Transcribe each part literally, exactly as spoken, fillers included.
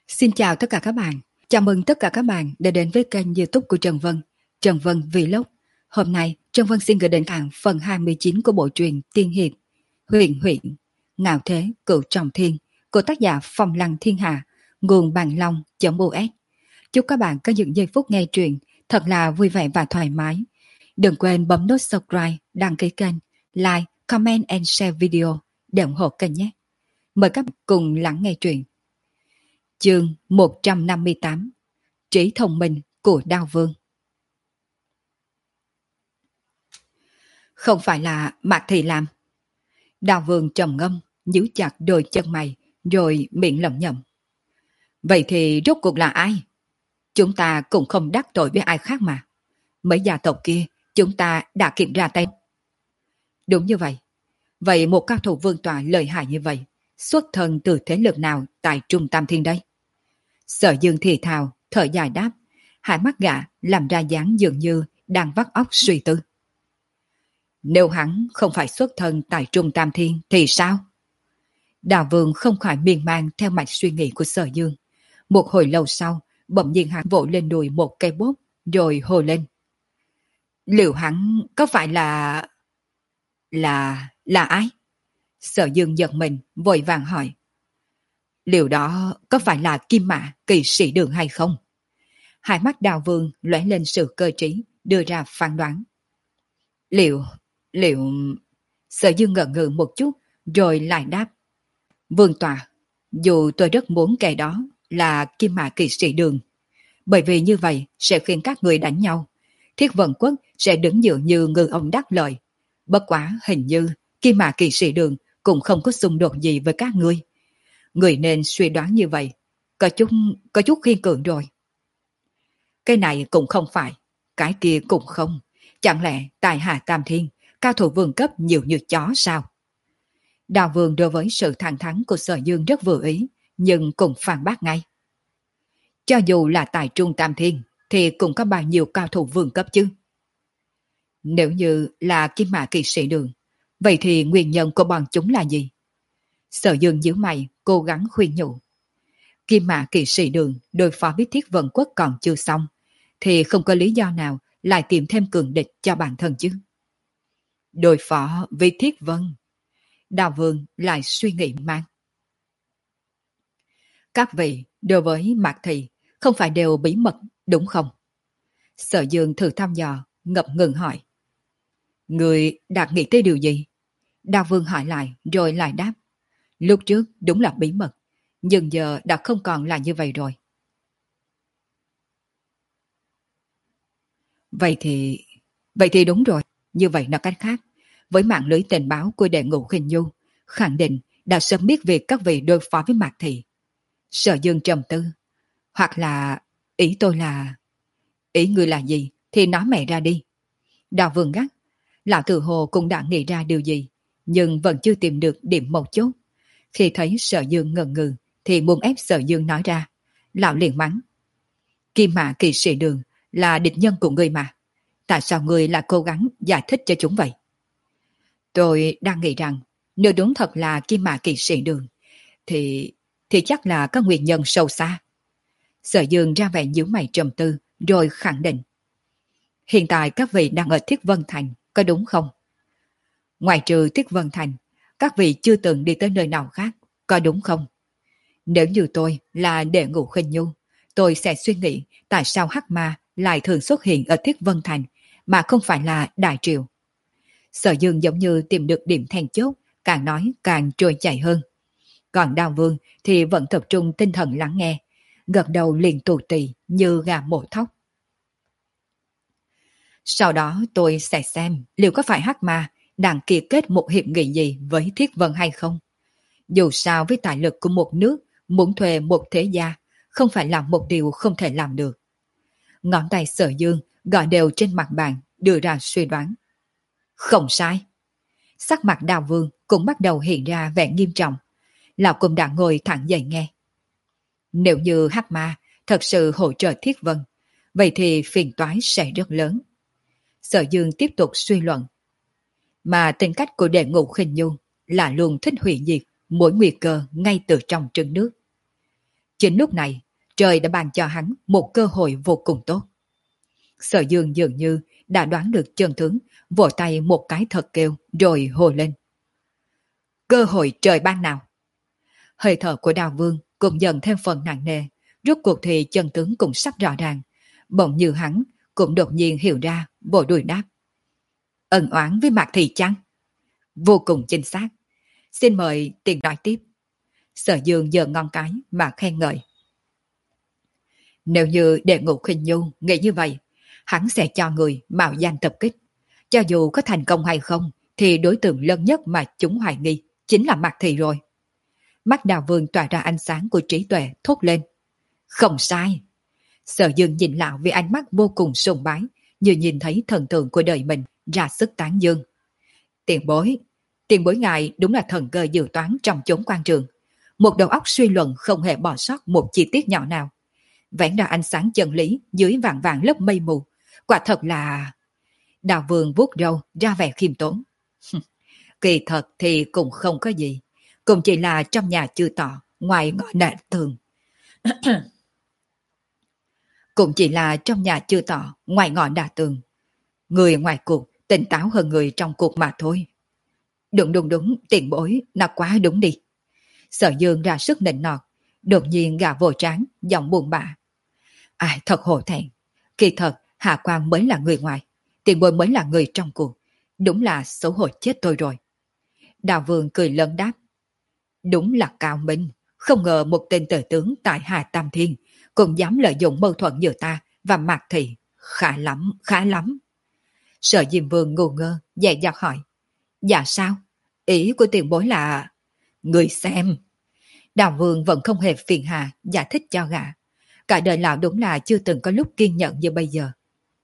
Xin chào tất cả các bạn. Chào mừng tất cả các bạn đã đến với kênh YouTube của Trần Vân, Trần Vân Vlog. Hôm nay, Trần Vân xin gửi đến các bạn phần hai mươi chín của bộ truyện Tiên Hiệp, Huyền Huyện, Ngạo Thế, Cửu Trọng Thiên của tác giả Phong Lăng Thiên Hạ, nguồn Bàn Long.us. Chúc các bạn có những giây phút nghe truyện thật là vui vẻ và thoải mái. Đừng quên bấm nút subscribe, đăng ký kênh, like, comment and share video để ủng hộ kênh nhé. Mời các bạn cùng lắng nghe truyện. Chương một trăm năm mươi tám. Trí thông minh của Đao Vương. Không phải là Mạc Thị làm. Đao Vương trầm ngâm, nhíu chặt đôi chân mày, rồi miệng lẩm nhẩm. Vậy thì rốt cuộc là ai? Chúng ta cũng không đắc tội với ai khác mà. Mấy gia tộc kia, chúng ta đã kiểm ra tay. Đúng như vậy. Vậy một cao thủ vương tọa lợi hại như vậy, xuất thân từ thế lực nào tại Trung Tam Thiên đây? Sở Dương thì thào, thở dài đáp, hai mắt gã làm ra dáng dường như đang vắt óc suy tư. Nếu hắn không phải xuất thân tại Trung Tam Thiên thì sao? Đào Vương không khỏi miên man theo mạch suy nghĩ của Sở Dương. Một hồi lâu sau, bỗng nhiên hắn vỗ lên đùi một cây bốt, rồi hồ lên. Liệu hắn có phải là... Là... là ai? Sở Dương giật mình, vội vàng hỏi. Liệu đó có phải là Kim Mã Kỳ Sĩ Đường hay không? Hai mắt Đào Vương lóe lên sự cơ trí, đưa ra phán đoán. Liệu, liệu... Sở Dương ngẩn ngừ một chút, rồi lại đáp. Vương tọa, dù tôi rất muốn kẻ đó là Kim Mã Kỳ Sĩ Đường, bởi vì như vậy sẽ khiến các người đánh nhau. Thiết Vận Quốc sẽ đứng dựa như ngư ông đắc lợi. Bất quá hình như Kim Mã Kỳ Sĩ Đường cũng không có xung đột gì với các ngươi. Người nên suy đoán như vậy, có chút, có chút khiên cường rồi. Cái này cũng không phải, cái kia cũng không. Chẳng lẽ tại Hạ Tam Thiên, cao thủ vương cấp nhiều như chó sao? Đào Vương đối với sự thẳng thắn của Sở Dương rất vừa ý, nhưng cũng phản bác ngay. Cho dù là tại Trung Tam Thiên, thì cũng có bao nhiêu cao thủ vương cấp chứ? Nếu như là Kim Mã Kỳ Sĩ Đường, vậy thì nguyên nhân của bọn chúng là gì? Sở Dương nhíu mày, cố gắng khuyên nhủ. Kim Mã Kỵ Sĩ Đường đối phó với Thiết Vận Quốc còn chưa xong, thì không có lý do nào lại tìm thêm cường địch cho bản thân chứ. Đối phó với Thiết Vân. Đào Vương lại suy nghĩ mang. Các vị đối với Mạc Thị không phải đều bí mật đúng không? Sở Dương thử thăm dò, ngập ngừng hỏi. Người đã nghĩ tới điều gì? Đào Vương hỏi lại rồi lại đáp. Lúc trước đúng là bí mật, nhưng giờ đã không còn là như vậy rồi. Vậy thì... Vậy thì đúng rồi, như vậy là cách khác. Với mạng lưới tình báo của đệ ngũ Khinh Nhu, khẳng định đã sớm biết việc các vị đối phó với Mạc Thị. Sở Dương trầm tư. Hoặc là... Ý tôi là... Ý người là gì thì nói mẹ ra đi. Đào Vương gắt. Lão Tự Hồ cũng đã nghĩ ra điều gì, nhưng vẫn chưa tìm được điểm mấu chốt. Khi thấy Sở Dương ngần ngừ thì muốn ép Sở Dương nói ra. Lão liền mắng. Kim Mã Kỳ Sĩ Đường là địch nhân của ngươi mà. Tại sao ngươi lại cố gắng giải thích cho chúng vậy? Tôi đang nghĩ rằng nếu đúng thật là Kim Mã Kỳ Sĩ Đường thì thì chắc là có nguyên nhân sâu xa. Sở Dương ra vẻ nhíu mày trầm tư rồi khẳng định. Hiện tại các vị đang ở Thiết Vân Thành, có đúng không? Ngoài trừ Thiết Vân Thành, các vị chưa từng đi tới nơi nào khác, có đúng không? Nếu như tôi là đệ ngũ Khinh Nhu, tôi sẽ suy nghĩ tại sao Hắc Ma lại thường xuất hiện ở Thiết Vân Thành mà không phải là Đại Triều. Sở Dương giống như tìm được điểm then chốt, càng nói càng trôi chảy hơn. Còn Đao Vương thì vẫn tập trung tinh thần lắng nghe, gật đầu liền tù tì như gà mổ thóc. Sau đó tôi sẽ xem liệu có phải Hắc Ma đang ký kết một hiệp nghị gì với Thiết Vân hay không. Dù sao với tài lực của một nước, muốn thuê một thế gia không phải là một điều không thể làm được. Ngón tay Sở Dương gõ đều trên mặt bàn, đưa ra suy đoán. Không sai. Sắc mặt Đào Vương cũng bắt đầu hiện ra vẻ nghiêm trọng. Lão cũng đã ngồi thẳng dậy nghe. Nếu như Hắc Ma thật sự hỗ trợ Thiết Vân, vậy thì phiền toái sẽ rất lớn. Sở Dương tiếp tục suy luận. Mà tính cách của đệ ngũ Khinh Nhu là luôn thích hủy diệt mỗi nguy cơ ngay từ trong trứng nước. Chính lúc này, trời đã ban cho hắn một cơ hội vô cùng tốt. Sở Dương dường như đã đoán được chân tướng, vỗ tay một cái thật kêu rồi hồ lên. Cơ hội trời ban nào? Hơi thở của Đào Vương cũng dần thêm phần nặng nề, rốt cuộc thì chân tướng cũng sắp rõ ràng. Bỗng như hắn cũng đột nhiên hiểu ra, vội đuổi đáp. Ân oán với Mạc Thị chăng? Vô cùng chính xác. Xin mời tiền nói tiếp. Sở Dương giơ ngón cái mà khen ngợi. Nếu như Đệ Ngũ Khinh Nhu nghĩ như vậy, hắn sẽ cho người mạo danh tập kích. Cho dù có thành công hay không, thì đối tượng lớn nhất mà chúng hoài nghi chính là Mạc Thị rồi. Mắt Đào Vương tỏa ra ánh sáng của trí tuệ thốt lên. Không sai. Sở Dương nhìn lão với ánh mắt vô cùng sùng bái, như nhìn thấy thần tượng của đời mình ra sức tán dương. Tiền bối, tiền bối ngài đúng là thần cơ dự toán trong chốn quan trường. Một đầu óc suy luận không hề bỏ sót một chi tiết nhỏ nào. Vẽ ra ánh sáng chân lý dưới vạn vạn lớp mây mù. Quả thật là... Đào Vương vuốt râu ra vẻ khiêm tốn. Kỳ thật thì cũng không có gì. Cũng chỉ là trong nhà chư tọ, ngoài ngõ đà tường. Cũng chỉ là trong nhà chư tọ, ngoài ngõ đà tường. Người ngoài cuộc tỉnh táo hơn người trong cuộc mà thôi. Đúng đúng đúng, tiền bối, nó quá đúng đi. Sở Dương ra sức nịnh nọt, đột nhiên gà vội trán, giọng buồn bã. Ai thật hổ thẹn. Kỳ thật, Hạ Quang mới là người ngoài, tiền bối mới là người trong cuộc. Đúng là xấu hổ chết tôi rồi. Đào Vương cười lớn đáp. Đúng là cao minh, không ngờ một tên tử tướng tại Hà Tam Thiên cũng dám lợi dụng mâu thuẫn giữa ta và Mạc Thị. Khá lắm, khá lắm. Sở Diêm Vương ngu ngơ, dè dặt hỏi. Dạ sao? Ý của tiền bối là... Người xem. Đào Vương vẫn không hề phiền hà giải thích cho gã. Cả đời lão đúng là chưa từng có lúc kiên nhẫn như bây giờ.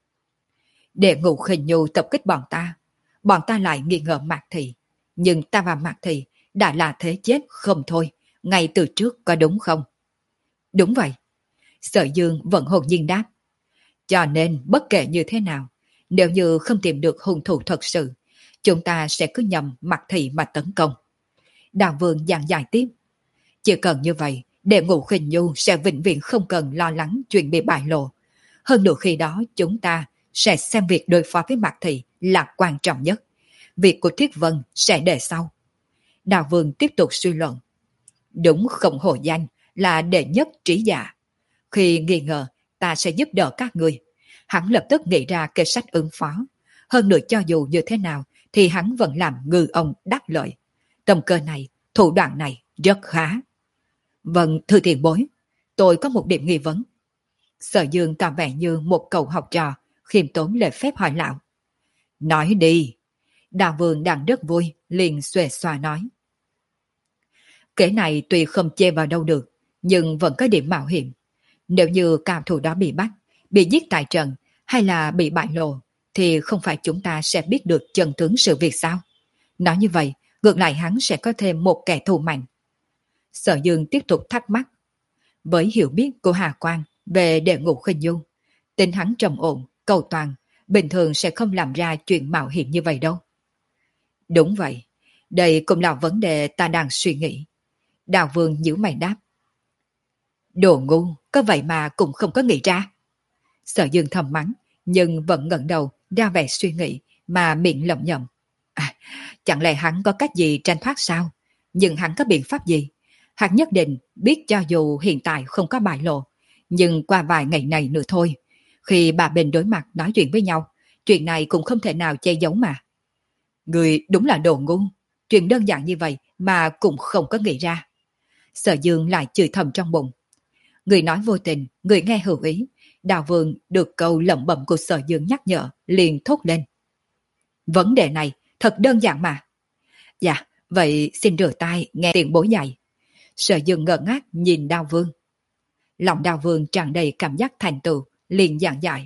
Đệ Ngũ Khinh Nhu tập kích bọn ta. Bọn ta lại nghi ngờ Mạc Thị. Nhưng ta và Mạc Thị đã là thế chết không thôi. Ngay từ trước có đúng không? Đúng vậy. Sở Dương vẫn hồn nhiên đáp. Cho nên bất kể như thế nào, nếu như không tìm được hung thủ thật sự, chúng ta sẽ cứ nhầm Mạc Thị mà tấn công. Đào Vương giảng giải tiếp. Chỉ cần như vậy, Đệ Ngũ Khinh Nhu sẽ vĩnh viễn không cần lo lắng chuyện bị bại lộ. Hơn nữa khi đó chúng ta sẽ xem việc đối phó với Mạc Thị là quan trọng nhất. Việc của Thiết Vân sẽ để sau. Đào Vương tiếp tục suy luận. Đúng không hổ danh là đệ nhất trí giả. Khi nghi ngờ, ta sẽ giúp đỡ các người. Hắn lập tức nghĩ ra kế sách ứng phó. Hơn nữa cho dù như thế nào, thì hắn vẫn làm ngư ông đắc lợi. Tâm cơ này, thủ đoạn này rất khá. Vâng, thưa tiền bối, tôi có một điểm nghi vấn. Sở Dương tỏ vẻ như một cậu học trò, khiêm tốn lễ phép hỏi lão. Nói đi. Đào Vương đang rất vui, liền xuề xòa nói. Kế này tuy không chê vào đâu được, nhưng vẫn có điểm mạo hiểm. Nếu như cao thủ đó bị bắt, bị giết tại trận, hay là bị bại lộ, thì không phải chúng ta sẽ biết được chân tướng sự việc sao? Nói như vậy, ngược lại hắn sẽ có thêm một kẻ thù mạnh. Sở Dương tiếp tục thắc mắc. Với hiểu biết của Hà Quang về Đệ Ngũ Khinh Nhu, tính hắn trầm ổn, cầu toàn, bình thường sẽ không làm ra chuyện mạo hiểm như vậy đâu. Đúng vậy, đây cũng là vấn đề ta đang suy nghĩ. Đào Vương nhíu mày đáp. Đồ ngu, có vậy mà cũng không có nghĩ ra. Sở Dương thầm mắng, nhưng vẫn ngẩng đầu ra vẻ suy nghĩ mà miệng lẩm nhẩm. À, chẳng lẽ hắn có cách gì tranh thoát sao? Nhưng hắn có biện pháp gì? Hắn nhất định biết cho dù hiện tại không có bại lộ, nhưng qua vài ngày này nữa thôi, khi bà bên đối mặt nói chuyện với nhau, chuyện này cũng không thể nào che giấu mà. Người đúng là đồ ngu, chuyện đơn giản như vậy mà cũng không có nghĩ ra. Sở Dương lại chửi thầm trong bụng. Người nói vô tình, người nghe hữu ý. Đào Vương được câu lẩm bẩm của Sở Dương nhắc nhở, liền thốt lên. Vấn đề này thật đơn giản mà. Dạ, vậy xin rửa tay nghe tiền bối dạy. Sở Dương ngơ ngác nhìn Đào Vương. Lòng Đào Vương tràn đầy cảm giác thành tựu, liền giảng giải.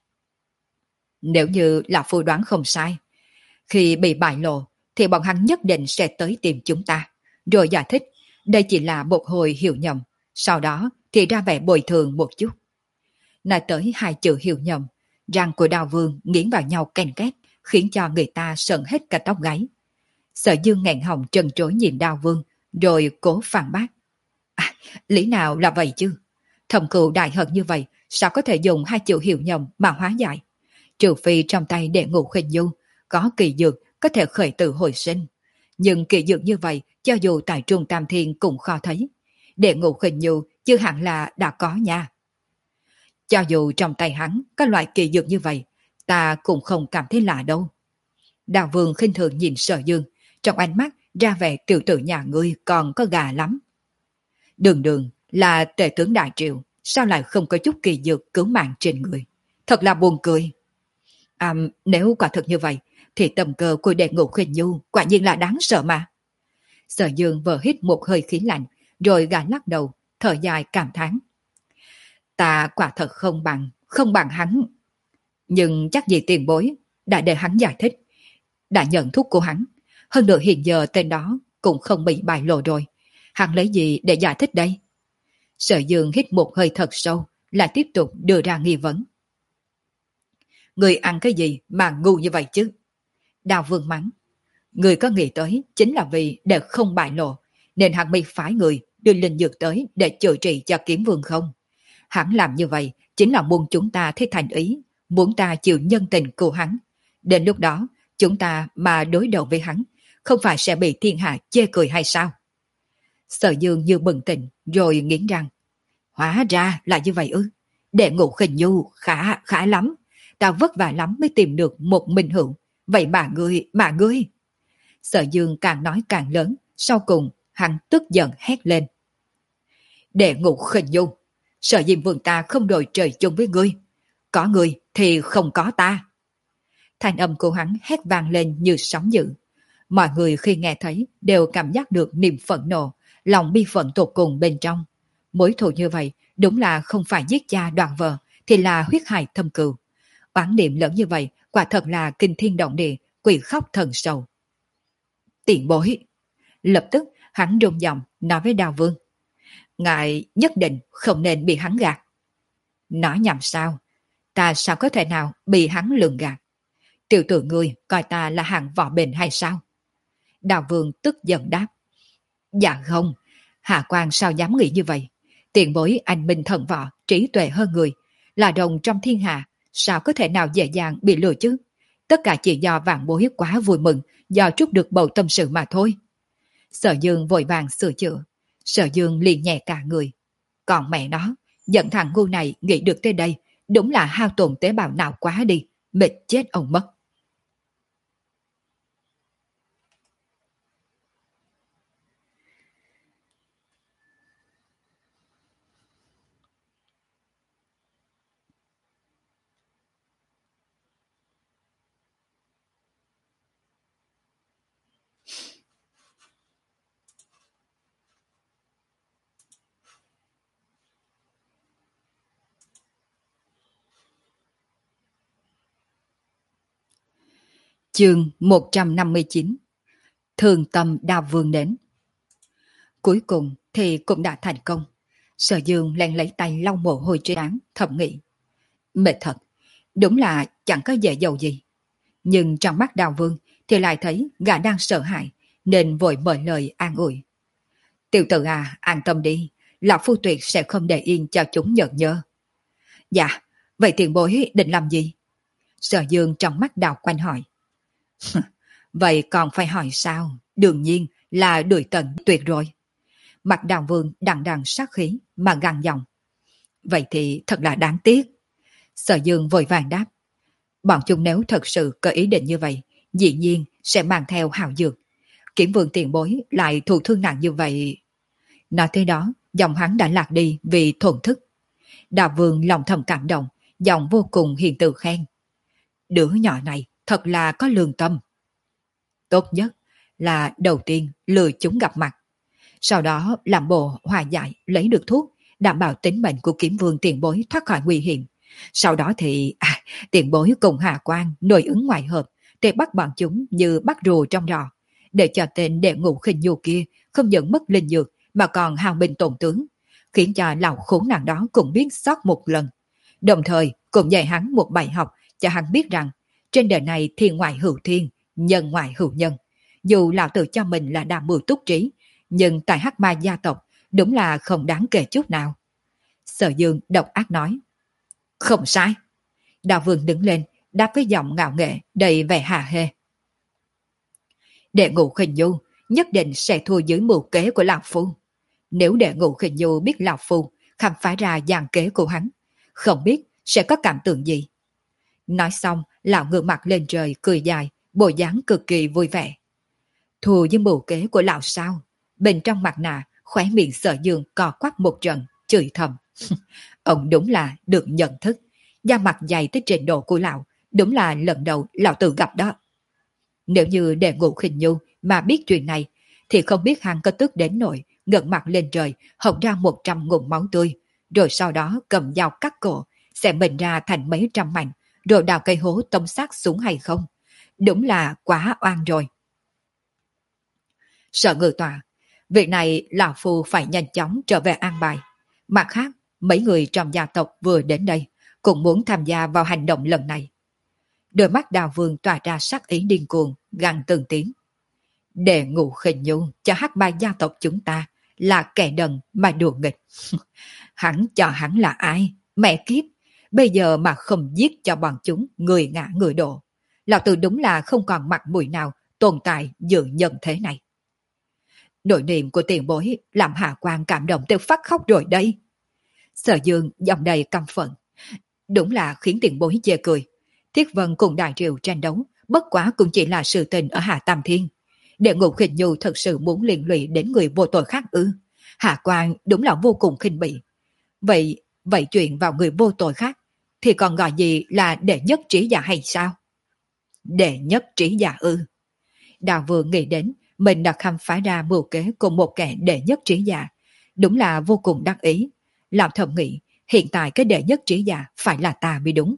Nếu như là phù đoán không sai, khi bị bại lộ thì bọn hắn nhất định sẽ tới tìm chúng ta, rồi giải thích đây chỉ là một hồi hiểu nhầm, sau đó thì ra vẻ bồi thường một chút. Nói tới hai chữ hiểu nhầm, răng của Đào Vương nghiến vào nhau ken két, khiến cho người ta sợn hết cả tóc gáy. Sở Dương nghẹn họng trần trối nhìn Đào Vương, rồi cố phản bác. À, Lý nào là vậy chứ? Thầm cừu đại hận như vậy, sao có thể dùng hai chữ hiểu nhầm mà hóa giải? Trừ phi trong tay đệ ngũ khinh du, có kỳ dược có thể khởi tử hồi sinh. Nhưng kỳ dược như vậy, cho dù tại Trung Tam Thiên cũng khó thấy. Đệ ngũ khinh du chưa hẳn là đã có nha. Cho dù trong tay hắn có loại kỳ dược như vậy, ta cũng không cảm thấy lạ đâu. Đào Vương khinh thường nhìn Sở Dương, trong ánh mắt ra vẻ tiểu tử nhà ngươi còn có gà lắm. Đường đường là tể tướng Đại Triệu, sao lại không có chút kỳ dược cứu mạng trên người? Thật là buồn cười. À, nếu quả thực như vậy, thì tầm cơ của đệ ngũ khuyên nhu quả nhiên là đáng sợ mà. Sở Dương vừa hít một hơi khí lạnh, rồi gã lắc đầu, thở dài cảm thán. Ta quả thật không bằng, không bằng hắn. Nhưng chắc gì tiền bối đã để hắn giải thích, đã nhận thuốc của hắn. Hơn nữa hiện giờ tên đó cũng không bị bại lộ rồi. Hắn lấy gì để giải thích đây? Sở Dương hít một hơi thật sâu, lại tiếp tục đưa ra nghi vấn. Người ăn cái gì mà ngu như vậy chứ? Đào Vương mắng. Người có nghĩ tới chính là vì để không bại lộ, nên hắn mới phái người đưa linh dược tới để chữa trị cho Kiếm Vương không? Hắn làm như vậy chính là muốn chúng ta thấy thành ý, muốn ta chịu nhân tình của hắn. Đến lúc đó, chúng ta mà đối đầu với hắn, không phải sẽ bị thiên hạ chê cười hay sao? Sở Dương như bừng tỉnh, rồi nghiến răng. Hóa ra là như vậy ư. Đệ ngũ khinh nhu khá, khá lắm. Ta vất vả lắm mới tìm được một minh hữu. Vậy mà ngươi, mà ngươi. Sở Dương càng nói càng lớn, sau cùng hắn tức giận hét lên. Đệ ngũ khinh nhu, Sở Diêm Vương ta không đổi trời chung với ngươi. Có ngươi thì không có ta. Thanh âm của hắn hét vang lên như sóng dữ. Mọi người khi nghe thấy đều cảm giác được niềm phẫn nộ, lòng bi phẫn tột cùng bên trong. Mối thù như vậy đúng là không phải giết cha đoạt vợ, thì là huyết hại thâm cừu. Oán niệm lớn như vậy quả thật là kinh thiên động địa, quỷ khóc thần sầu. Tiền bối. Lập tức hắn rung giọng nói với Đào Vương. Ngài nhất định không nên bị hắn gạt. Nói nhầm sao? Ta sao có thể nào bị hắn lường gạt? Tiểu tử ngươi coi ta là hạng võ bệnh hay sao? Đào Vương tức giận đáp. Dạ không, Hạ Quan sao dám nghĩ như vậy? Tiền bối anh minh thần võ, trí tuệ hơn người, là đồng trong thiên hạ, sao có thể nào dễ dàng bị lừa chứ? Tất cả chỉ do vạn bối quá vui mừng, do trút được bầu tâm sự mà thôi. Sở Dương vội vàng sửa chữa. Sở Dương liền nhẹ cả người. Còn mẹ nó, giận thằng ngu này nghĩ được tới đây, đúng là hao tổn tế bào nào quá đi, mệt chết ông mất. Chương một trăm năm mươi chín. Thường tâm Đào Vương đến. Cuối cùng thì cũng đã thành công. Sở Dương len lấy tay lau mồ hôi trên trán, thầm nghĩ. Mệt thật, đúng là chẳng có dễ dầu gì. Nhưng trong mắt Đào Vương thì lại thấy gã đang sợ hãi, nên vội mở lời an ủi. Tiểu tử à, an tâm đi, lão phu tuyệt sẽ không để yên cho chúng nhợt nhơ. Dạ, vậy tiền bối định làm gì? Sở Dương trong mắt Đào quanh hỏi. Vậy còn phải hỏi sao? Đương nhiên là đuổi tận tuyệt rồi. Mặt Đào Vương đằng đằng sát khí mà gằn giọng. Vậy thì thật là đáng tiếc. Sở Dương vội vàng đáp. Bọn chúng nếu thật sự có ý định như vậy, dĩ nhiên sẽ mang theo hào dược. Kiểm Vương tiền bối lại thụ thương nặng như vậy. Nói thế đó, giọng hắn đã lạc đi vì thổn thức. Đào Vương lòng thầm cảm động, giọng vô cùng hiền từ khen. Đứa nhỏ này thật là có lương tâm. Tốt nhất là đầu tiên lừa chúng gặp mặt. Sau đó làm bộ hòa giải lấy được thuốc, đảm bảo tính mệnh của Kiếm Vương tiền bối thoát khỏi nguy hiểm. Sau đó thì à, tiền bối cùng Hà Quan nội ứng ngoại hợp, để bắt bọn chúng như bắt rùa trong rò, để cho tên đệ ngũ khinh nhu kia không những mất linh dược mà còn hao binh tổn tướng, khiến cho lão khốn nạn đó cũng biết sót một lần. Đồng thời cũng dạy hắn một bài học cho hắn biết rằng trên đời này thiên ngoại hữu thiên, nhân ngoại hữu nhân. Dù lão tự cho mình là đa mưu túc trí, nhưng tại Hắc Ma gia tộc đúng là không đáng kể chút nào. Sở Dương độc ác nói. Không sai. Đạo Vương đứng lên, đáp với giọng ngạo nghệ, đầy vẻ hả hê. Đệ ngũ Khinh Nhu nhất định sẽ thua dưới mưu kế của Lão Phu. Nếu đệ ngũ Khinh Nhu biết Lão Phu khám phá ra dàn kế của hắn, không biết sẽ có cảm tưởng gì. Nói xong, lão ngửa mặt lên trời cười dài, bộ dáng cực kỳ vui vẻ. Thua với mưu kế của lão sao? Bên trong mặt nạ, khóe miệng Sở Dương cò quắp một trận, chửi thầm. Ông đúng là được nhận thức. Da mặt dày tới trình độ của lão, đúng là lần đầu lão tự gặp đó. Nếu như đệ ngũ Khinh Nhu mà biết chuyện này, thì không biết hắn có tức đến nỗi ngẩng mặt lên trời, hộc ra một trăm ngụm máu tươi, rồi sau đó cầm dao cắt cổ, sẽ mình ra thành mấy trăm mảnh, rồi đào cây hố tông xác xuống hay không? Đúng là quá oan rồi. Sở Ngự Tọa, việc này lão phu phải nhanh chóng trở về an bài. Mặt khác, mấy người trong gia tộc vừa đến đây, cũng muốn tham gia vào hành động lần này. Đôi mắt Đào Vương tỏa ra sắc ý điên cuồng, gằn từng tiếng. Đệ ngũ Khinh Nhu cho hắc ba gia tộc chúng ta là kẻ đần mà đùa nghịch. Hắn cho hắn là ai? Mẹ kiếp! Bây giờ mà không giết cho bọn chúng người ngã người đổ. Lão tử đúng là không còn mặt mũi nào tồn tại dự nhân thế này. Nội niệm của tiền bối làm Hạ Quan cảm động tới phát khóc rồi đây. Sở Dương giọng đầy căm phẫn. Đúng là khiến tiền bối chê cười. Thiết Vân cùng Đại Triều tranh đấu, bất quá cũng chỉ là sự tình ở Hạ Tam Thiên. Đệ ngũ Khinh Nhu thật sự muốn liên lụy đến người vô tội khác ư? Hạ Quan đúng là vô cùng khinh bỉ. Vậy, vậy chuyện vào người vô tội khác, thì còn gọi gì là đệ nhất trí giả hay sao? Đệ nhất trí giả ư? Đào vừa nghĩ đến, mình đã khám phá ra mưu kế của một kẻ đệ nhất trí giả. Đúng là vô cùng đắc ý. Làm thầm nghĩ, hiện tại cái đệ nhất trí giả phải là ta mới đúng.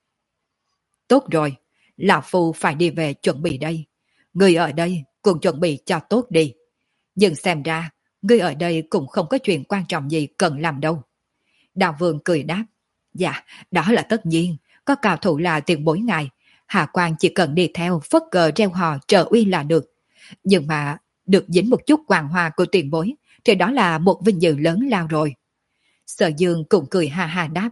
Tốt rồi, Lão Phu phải đi về chuẩn bị đây. Người ở đây cũng chuẩn bị cho tốt đi. Nhưng xem ra, người ở đây cũng không có chuyện quan trọng gì cần làm đâu. Đào Vương cười đáp. Dạ, đó là tất nhiên. Có cao thủ là tiền bối ngài. Hạ Quan chỉ cần đi theo phất cờ reo hò trợ uy là được. Nhưng mà được dính một chút quàng hoa của tiền bối thì đó là một vinh dự lớn lao rồi. Sở Dương cũng cười ha ha đáp.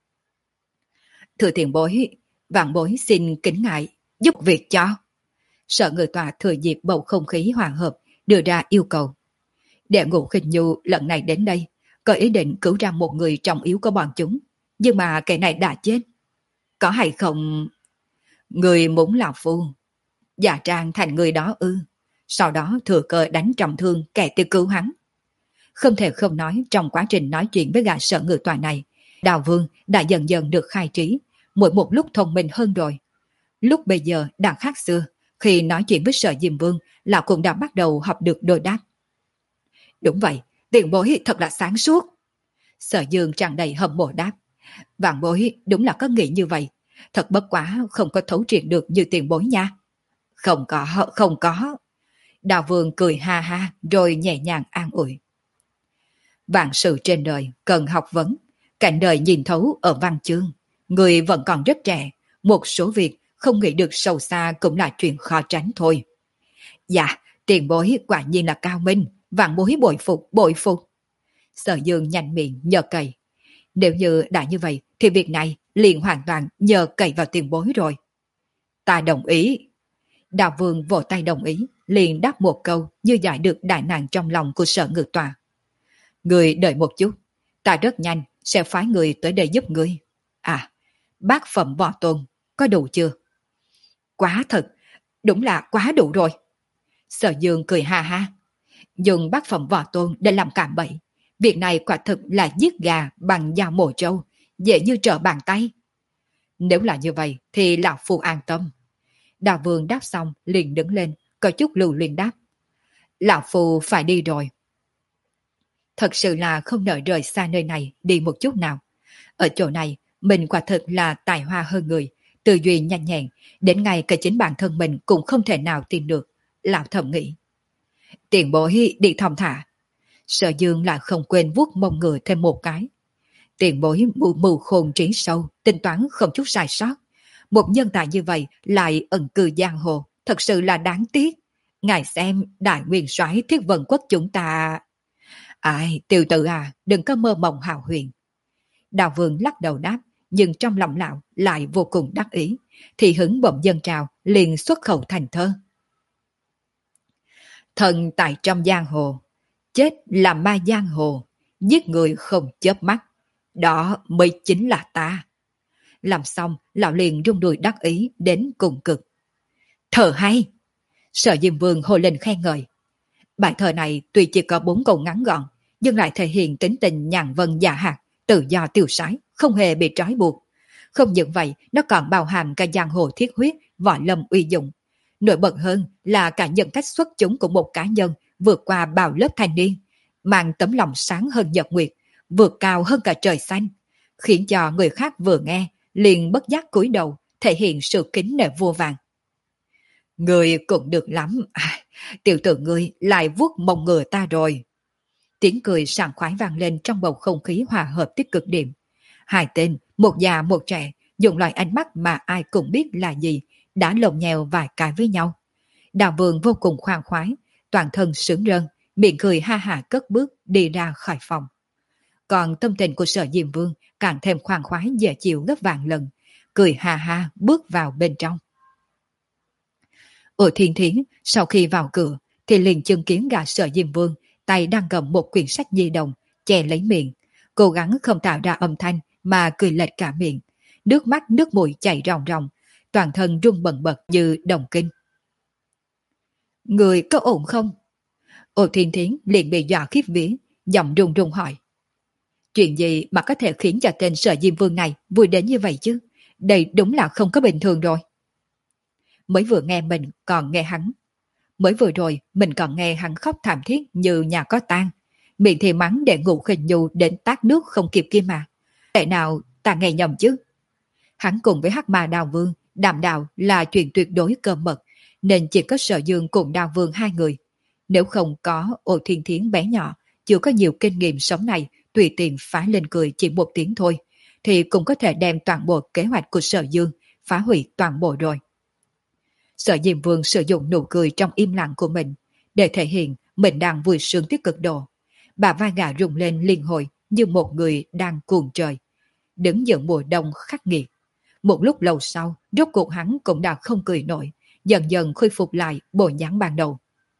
Thưa tiền bối, vạn bối xin kính ngại, giúp việc cho. Sở Ngự Tọa thừa dịp bầu không khí hòa hợp, đưa ra yêu cầu. Đệ ngũ Khinh Nhu lần này đến đây, có ý định cứu ra một người trọng yếu của bọn chúng, nhưng mà kẻ này đã chết. Có hay không? Người muốn Lão Phu giả trang thành người đó ư? Sau đó thừa cơ đánh trọng thương kẻ tiêu cứu hắn. Không thể không nói, trong quá trình nói chuyện với gã Sở Ngự Tọa này, Đào Vương đã dần dần được khai trí, mỗi một lúc thông minh hơn rồi. Lúc bây giờ đã khác xưa, khi nói chuyện với Sở Diêm Vương, lão cũng đã bắt đầu học được đôi đáp. Đúng vậy, tiền bối thật là sáng suốt. Sở Dương tràn đầy hâm mộ đáp. Vạn bối đúng là có nghĩ như vậy, thật bất quá không có thấu triệt được như tiền bối nha. Không có, không có. Đào Vương cười ha ha rồi nhẹ nhàng an ủi. Vạn sự trên đời cần học vấn, cảnh đời nhìn thấu ở văn chương. Người vẫn còn rất trẻ, một số việc không nghĩ được sâu xa cũng là chuyện khó tránh thôi. Dạ, tiền bối quả nhiên là cao minh, vạn bối bội phục, bội phục. Sở Dương nhanh miệng nhờ cậy. Nếu như đã như vậy thì việc này liền hoàn toàn nhờ cậy vào tiền bối rồi. Ta đồng ý. Đào Vương vỗ tay đồng ý, liền đáp một câu như giải được đại nạn trong lòng của Sở Ngự Tọa. Người đợi một chút, ta rất nhanh sẽ phái người tới đây giúp ngươi. À, bát phẩm võ tôn, có đủ chưa? Quá thật, đúng là quá đủ rồi. Sở Dương cười ha ha. Dùng bát phẩm võ tôn để làm cạm bẫy. Việc này quả thực là giết gà bằng dao mổ trâu, dễ như trở bàn tay. Nếu là như vậy thì Lão Phu an tâm. Đào Vương đáp xong liền đứng lên, có chút lưu luyến đáp. Lão Phu phải đi rồi. Thật sự là không nỡ rời xa nơi này đi một chút nào. Ở chỗ này, mình quả thực là tài hoa hơn người, tư duy nhanh nhẹn, đến ngay cả chính bản thân mình cũng không thể nào tin được. Lão thầm nghĩ. Tiền bối đi thong thả. Sở Dương là không quên vuốt mông ngựa thêm một cái. Tiền bối mù mù khôn trí sâu, tính toán không chút sai sót. Một nhân tài như vậy lại ẩn cư giang hồ, thật sự là đáng tiếc. Ngài xem đại nguyên soái Thiết Vân Quốc chúng ta... Ai, tiểu tử à, đừng có mơ mộng hào huyền. Đào Vương lắc đầu đáp, nhưng trong lòng lão lại vô cùng đắc ý, thì hứng bỗng dâng trào, liền xuất khẩu thành thơ. Thần tại trong giang hồ, chết là ma giang hồ, giết người không chớp mắt, đó mới chính là ta. Làm xong, lão liền rung đùi đắc ý đến cùng cực. Thơ hay! Sở Diêm Vương hô lên khen ngợi. Bài thơ này tuy chỉ có bốn câu ngắn gọn, nhưng lại thể hiện tính tình nhàn vân dạ hạt, tự do tiêu sái, không hề bị trói buộc. Không những vậy, nó còn bao hàm cả giang hồ thiết huyết, võ lâm uy dụng. Nổi bật hơn là cả nhân cách xuất chúng của một cá nhân vượt qua bao lớp thanh niên, mang tấm lòng sáng hơn nhật nguyệt, vượt cao hơn cả trời xanh, khiến cho người khác vừa nghe liền bất giác cúi đầu, thể hiện sự kính nể vô vàng. Người cũng được lắm, à, tiểu tử ngươi lại vuốt mông ngựa ta rồi. Tiếng cười sảng khoái vang lên trong bầu không khí hòa hợp tích cực điểm. Hai tên, một già một trẻ, dùng loại ánh mắt mà ai cũng biết là gì, đã lồng nhèo vài cái với nhau. Đào Vương vô cùng khoan khoái, toàn thân sướng rơn, miệng cười ha hả cất bước đi ra khỏi phòng. Còn tâm tình của Sở Diêm Vương càng thêm khoan khoái dễ chịu gấp vạn lần, cười ha ha bước vào bên trong. Ở Thiên Thiến, sau khi vào cửa, thì liền chứng kiến gã Sở Diêm Vương, tay đang cầm một quyển sách di động, che lấy miệng, cố gắng không tạo ra âm thanh mà cười lệch cả miệng, nước mắt nước mũi chảy ròng ròng, toàn thân run bần bật như đồng kinh. Người có ổn không? Ô Thiên Thiến liền bị dọa khiếp vía, giọng run run hỏi. Chuyện gì mà có thể khiến cho tên Sở Diêm Vương này vui đến như vậy chứ? Đây đúng là không có bình thường rồi. Mới vừa nghe mình còn nghe hắn. Mới vừa rồi mình còn nghe hắn khóc thảm thiết như nhà có tang. Miệng thì mắng để Ngũ Khinh Nhu đến tát nước không kịp kia mà. Tại nào ta nghe nhầm chứ? Hắn cùng với Hắc Ma Đào Vương, Đàm Đạo là chuyện tuyệt đối cơ mật, nên chỉ có Sở Dương cùng Đào Vương hai người. Nếu không có Ô Thiên Thiến bé nhỏ, chưa có nhiều kinh nghiệm sống này, tùy tiện phá lên cười chỉ một tiếng thôi, thì cũng có thể đem toàn bộ kế hoạch của Sở Dương phá hủy toàn bộ rồi. Sở Diêm Vương sử dụng nụ cười trong im lặng của mình để thể hiện mình đang vui sướng tích cực độ. Bà vai gà rung lên liên hồi như một người đang cuồng trời, đứng giữa mùa đông khắc nghiệt. Một lúc lâu sau, rốt cuộc hắn cũng đã không cười nổi, dần dần khôi phục lại bộ dáng ban đầu.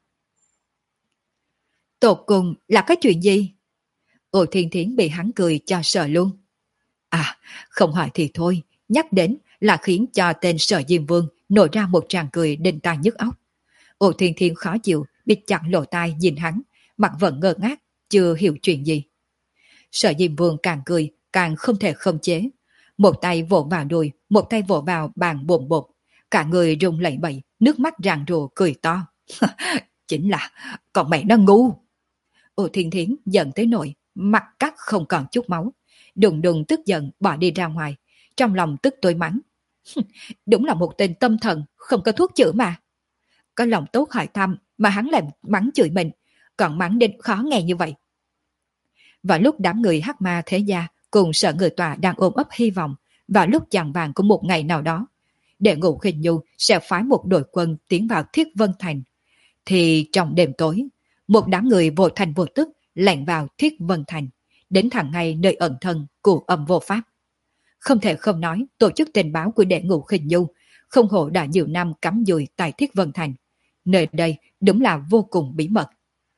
Tột cùng là cái chuyện gì? Ô Thiên Thiến bị hắn cười cho sợ luôn. À, không hỏi thì thôi, nhắc đến là khiến cho tên Sở Diêm Vương nổi ra một tràng cười đinh tai nhức óc. Ô Thiên Thiến khó chịu, bịt chặt lỗ tai nhìn hắn, mặt vẫn ngơ ngác, chưa hiểu chuyện gì. Sở Diêm Vương càng cười, càng không thể khống chế. Một tay vỗ vào đùi, một tay vỗ vào bàn bồn bột. Cả người rung lẩy bẩy, nước mắt ràng rùa cười to. Chính là, còn mẹ nó ngu. Ô Thiên Thiến giận tới nỗi, mặt cắt không còn chút máu. Đùng đùng tức giận bỏ đi ra ngoài, trong lòng tức tối mắng. Đúng là một tên tâm thần, không có thuốc chữa mà. Có lòng tốt hỏi thăm mà hắn lại mắng chửi mình, còn mắng đến khó nghe như vậy. Vào lúc đám người Hắc Ma thế gia cùng Sở Người Tòa đang ôm ấp hy vọng vào lúc chạng vàng của một ngày nào đó, để Ngũ Khinh Nhu sẽ phái một đội quân tiến vào Thiết Vân Thành, thì trong đêm tối, một đám người vô thành vô tức lẻn vào Thiết Vân Thành, đến thẳng ngay nơi ẩn thân của Âm Vô Pháp. Không thể không nói, tổ chức tình báo của đệ Ngũ Khinh Nhu không hổ đã nhiều năm cắm dùi tại Thiết Vân Thành. Nơi đây đúng là vô cùng bí mật.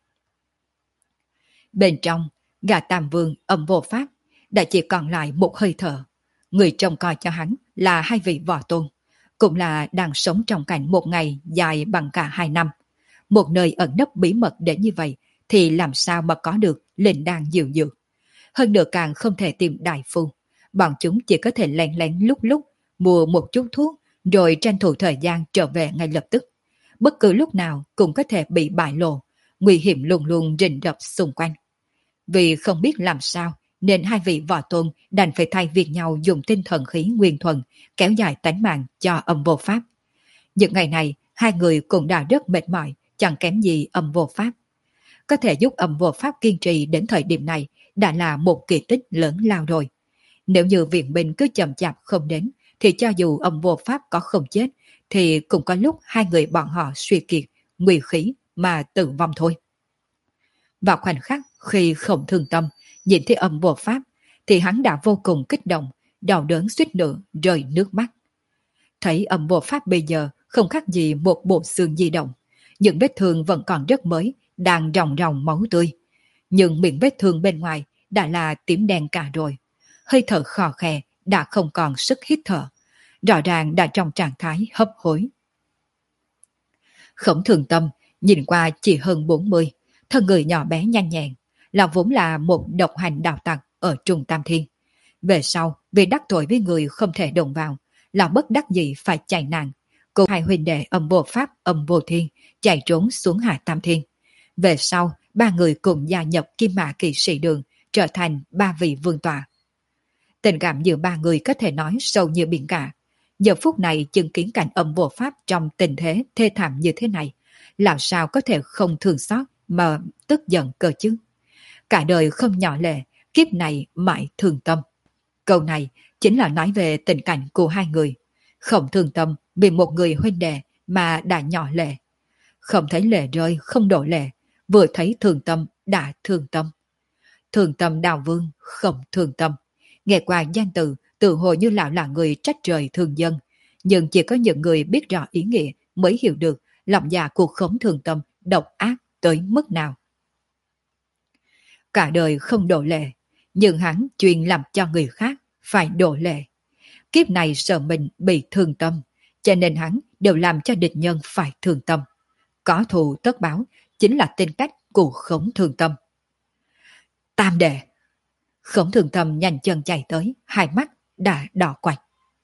Bên trong, gã Tam Vương Âm Vô Pháp đã chỉ còn lại một hơi thở. Người trông coi cho hắn là hai vị võ tôn, cũng là đang sống trong cảnh một ngày dài bằng cả hai năm. Một nơi ẩn nấp bí mật đến như vậy thì làm sao mà có được linh đan diệu dược. Hơn nữa càng không thể tìm đại phu. Bọn chúng chỉ có thể lén lén lúc lúc mua một chút thuốc rồi tranh thủ thời gian trở về ngay lập tức. Bất cứ lúc nào cũng có thể bị bại lộ, nguy hiểm luôn luôn rình rập xung quanh. Vì không biết làm sao nên hai vị võ tôn đành phải thay việc nhau dùng tinh thần khí nguyên thuần kéo dài tánh mạng cho Âm Vô Pháp. Những ngày này hai người cũng đã rất mệt mỏi, chẳng kém gì Âm Vô Pháp. Có thể giúp Âm Vô Pháp kiên trì đến thời điểm này đã là một kỳ tích lớn lao rồi. Nếu như viện binh cứ chậm chạp không đến, thì cho dù Âm Vô Pháp có không chết, thì cũng có lúc hai người bọn họ suy kiệt, nguy khí mà tử vong thôi. Vào khoảnh khắc khi Khổng Thương Tâm nhìn thấy âm vô pháp, thì hắn đã vô cùng kích động, đau đớn suýt nữa rơi nước mắt. Thấy âm vô pháp bây giờ không khác gì một bộ xương di động, những vết thương vẫn còn rất mới, đang ròng ròng máu tươi. Nhưng miệng vết thương bên ngoài đã là tím đen cả rồi, hơi thở khò khè, đã không còn sức hít thở, rõ ràng đã trong trạng thái hấp hối. Khổng Thường Tâm nhìn qua chỉ hơn bốn mươi, thân người nhỏ bé nhanh nhẹn, là vốn là một độc hành đạo tặc ở Trung Tam Thiên. Về sau, vì đắc tội với người không thể đồng vào, là bất đắc dĩ phải chạy nạn, cùng hai huynh đệ Âm Vô Pháp, Âm Vô Thiên chạy trốn xuống Hạ Tam Thiên. Về sau, ba người cùng gia nhập Kim Mã Kỵ Sĩ Đường, trở thành ba vị vương tọa. Tình cảm giữa ba người có thể nói sâu như biển cả. Giờ phút này chứng kiến cảnh Âm Vô Pháp trong tình thế thê thảm như thế này, làm sao có thể không thương xót mà tức giận cơ chứ? Cả đời không nhỏ lệ, kiếp này mãi thương tâm. Câu này chính là nói về tình cảnh của hai người. Không thương tâm vì một người huynh đệ mà đã nhỏ lệ. Không thấy lệ rơi không đổ lệ, vừa thấy thương tâm đã thương tâm. Thương tâm Đào Vương, không thương tâm. Nghe qua danh từ, tự hồ như lão là người trách trời thương dân. Nhưng chỉ có những người biết rõ ý nghĩa mới hiểu được lòng dạ của Khổng Thường Tâm độc ác tới mức nào. Cả đời không đổ lệ, nhưng hắn chuyên làm cho người khác phải đổ lệ. Kiếp này sợ mình bị thương tâm, cho nên hắn đều làm cho địch nhân phải thương tâm. Có thù tất báo chính là tính cách của Khổng Thường Tâm. Tam đệ! Khổng Thường Tâm nhanh chân chạy tới, hai mắt đã đỏ quạch.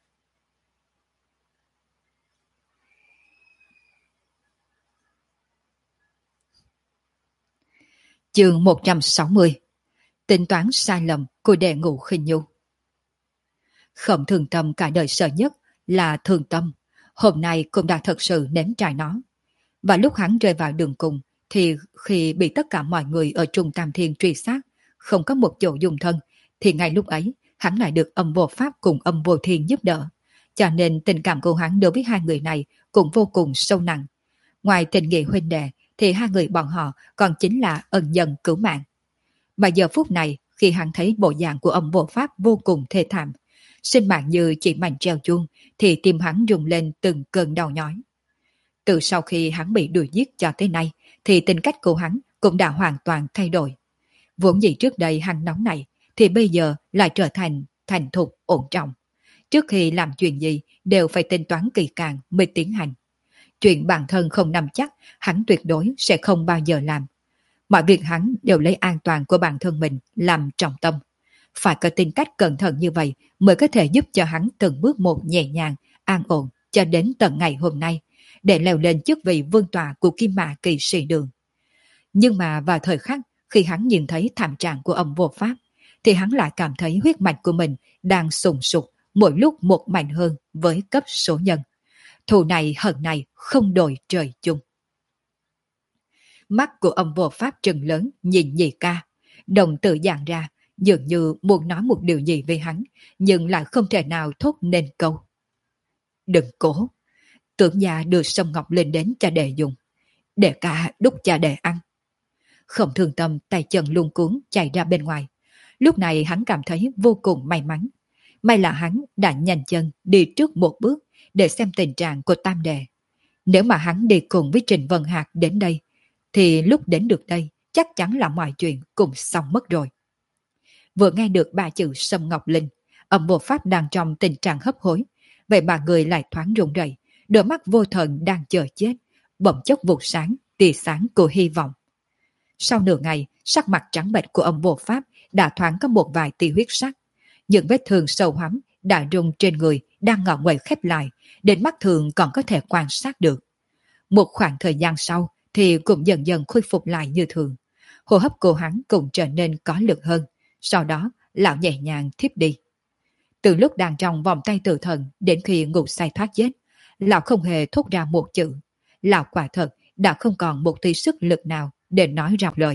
Chương một trăm sáu mươi. Tính toán sai lầm của đệ ngũ Khinh Nhu. Khổng Thường Tâm cả đời sợ nhất là thương tâm, hôm nay cũng đã thật sự nếm trải nó. Và lúc hắn rơi vào đường cùng, thì khi bị tất cả mọi người ở Trung Tam Thiên truy sát, không có một chỗ dùng thân, thì ngay lúc ấy hắn lại được Âm Vô Pháp cùng Âm Vô Thiên giúp đỡ. Cho nên tình cảm của hắn đối với hai người này cũng vô cùng sâu nặng. Ngoài tình nghĩa huynh đệ, thì hai người bọn họ còn chính là ân nhân cứu mạng. Mà giờ phút này, khi hắn thấy bộ dạng của Âm Vô Pháp vô cùng thê thảm, sinh mạng như chỉ mảnh treo chuông, thì tim hắn rung lên từng cơn đau nhói. Từ sau khi hắn bị đuổi giết cho tới nay, thì tính cách của hắn cũng đã hoàn toàn thay đổi. Vốn dĩ trước đây hắn nóng này, thì bây giờ lại trở thành thành thục ổn trọng. Trước khi làm chuyện gì, đều phải tính toán kỳ càng mới tiến hành. Chuyện bản thân không nắm chắc, hắn tuyệt đối sẽ không bao giờ làm. Mọi việc hắn đều lấy an toàn của bản thân mình làm trọng tâm. Phải có tính cách cẩn thận như vậy mới có thể giúp cho hắn từng bước một nhẹ nhàng, an ổn cho đến tận ngày hôm nay, để leo lên chức vị vương tọa của Kim Mã Kỵ Sĩ Đường. Nhưng mà vào thời khắc khi hắn nhìn thấy thảm trạng của Âm Vô Pháp, thì hắn lại cảm thấy huyết mạch của mình đang sùng sục, mỗi lúc một mạnh hơn với cấp số nhân. Thù này hận này không đổi trời chung. Mắt của Âm Vô Pháp trừng lớn nhìn Nhị Ca, đồng tử dàn ra, dường như muốn nói một điều gì về hắn, nhưng lại không thể nào thốt nên câu. Đừng cố! Tưởng già đưa sông ngọc lên đến cho đệ dùng, để cả đút cho đệ ăn. Không Thường Tâm tay chân luống cuống chạy ra bên ngoài. Lúc này hắn cảm thấy vô cùng may mắn. May là hắn đã nhanh chân đi trước một bước để xem tình trạng của Tam đệ. Nếu mà hắn đi cùng với Trình Vân Hạc đến đây, thì lúc đến được đây chắc chắn là mọi chuyện cũng xong mất rồi. Vừa nghe được ba chữ Sâm Ngọc Linh, Âm Vô Pháp đang trong tình trạng hấp hối, vậy mà người lại thoáng run rẩy, đôi mắt vô thần đang chờ chết, bỗng chốc vụt sáng, tia sáng của hy vọng. Sau nửa ngày, sắc mặt trắng bệch của Âm Vô Pháp đã thoáng có một vài tia huyết sắc. Những vết thương sâu hoắm đã rung trên người đang ngọ nguậy khép lại, đến mắt thường còn có thể quan sát được. Một khoảng thời gian sau thì cũng dần dần khôi phục lại như thường. Hô hấp của hắn cũng trở nên có lực hơn. Sau đó, lão nhẹ nhàng thiếp đi. Từ lúc đang trong vòng tay tử thần đến khi ngủ say thoát chết, lão không hề thốt ra một chữ. Lão quả thật đã không còn một tí sức lực nào để nói ra lời.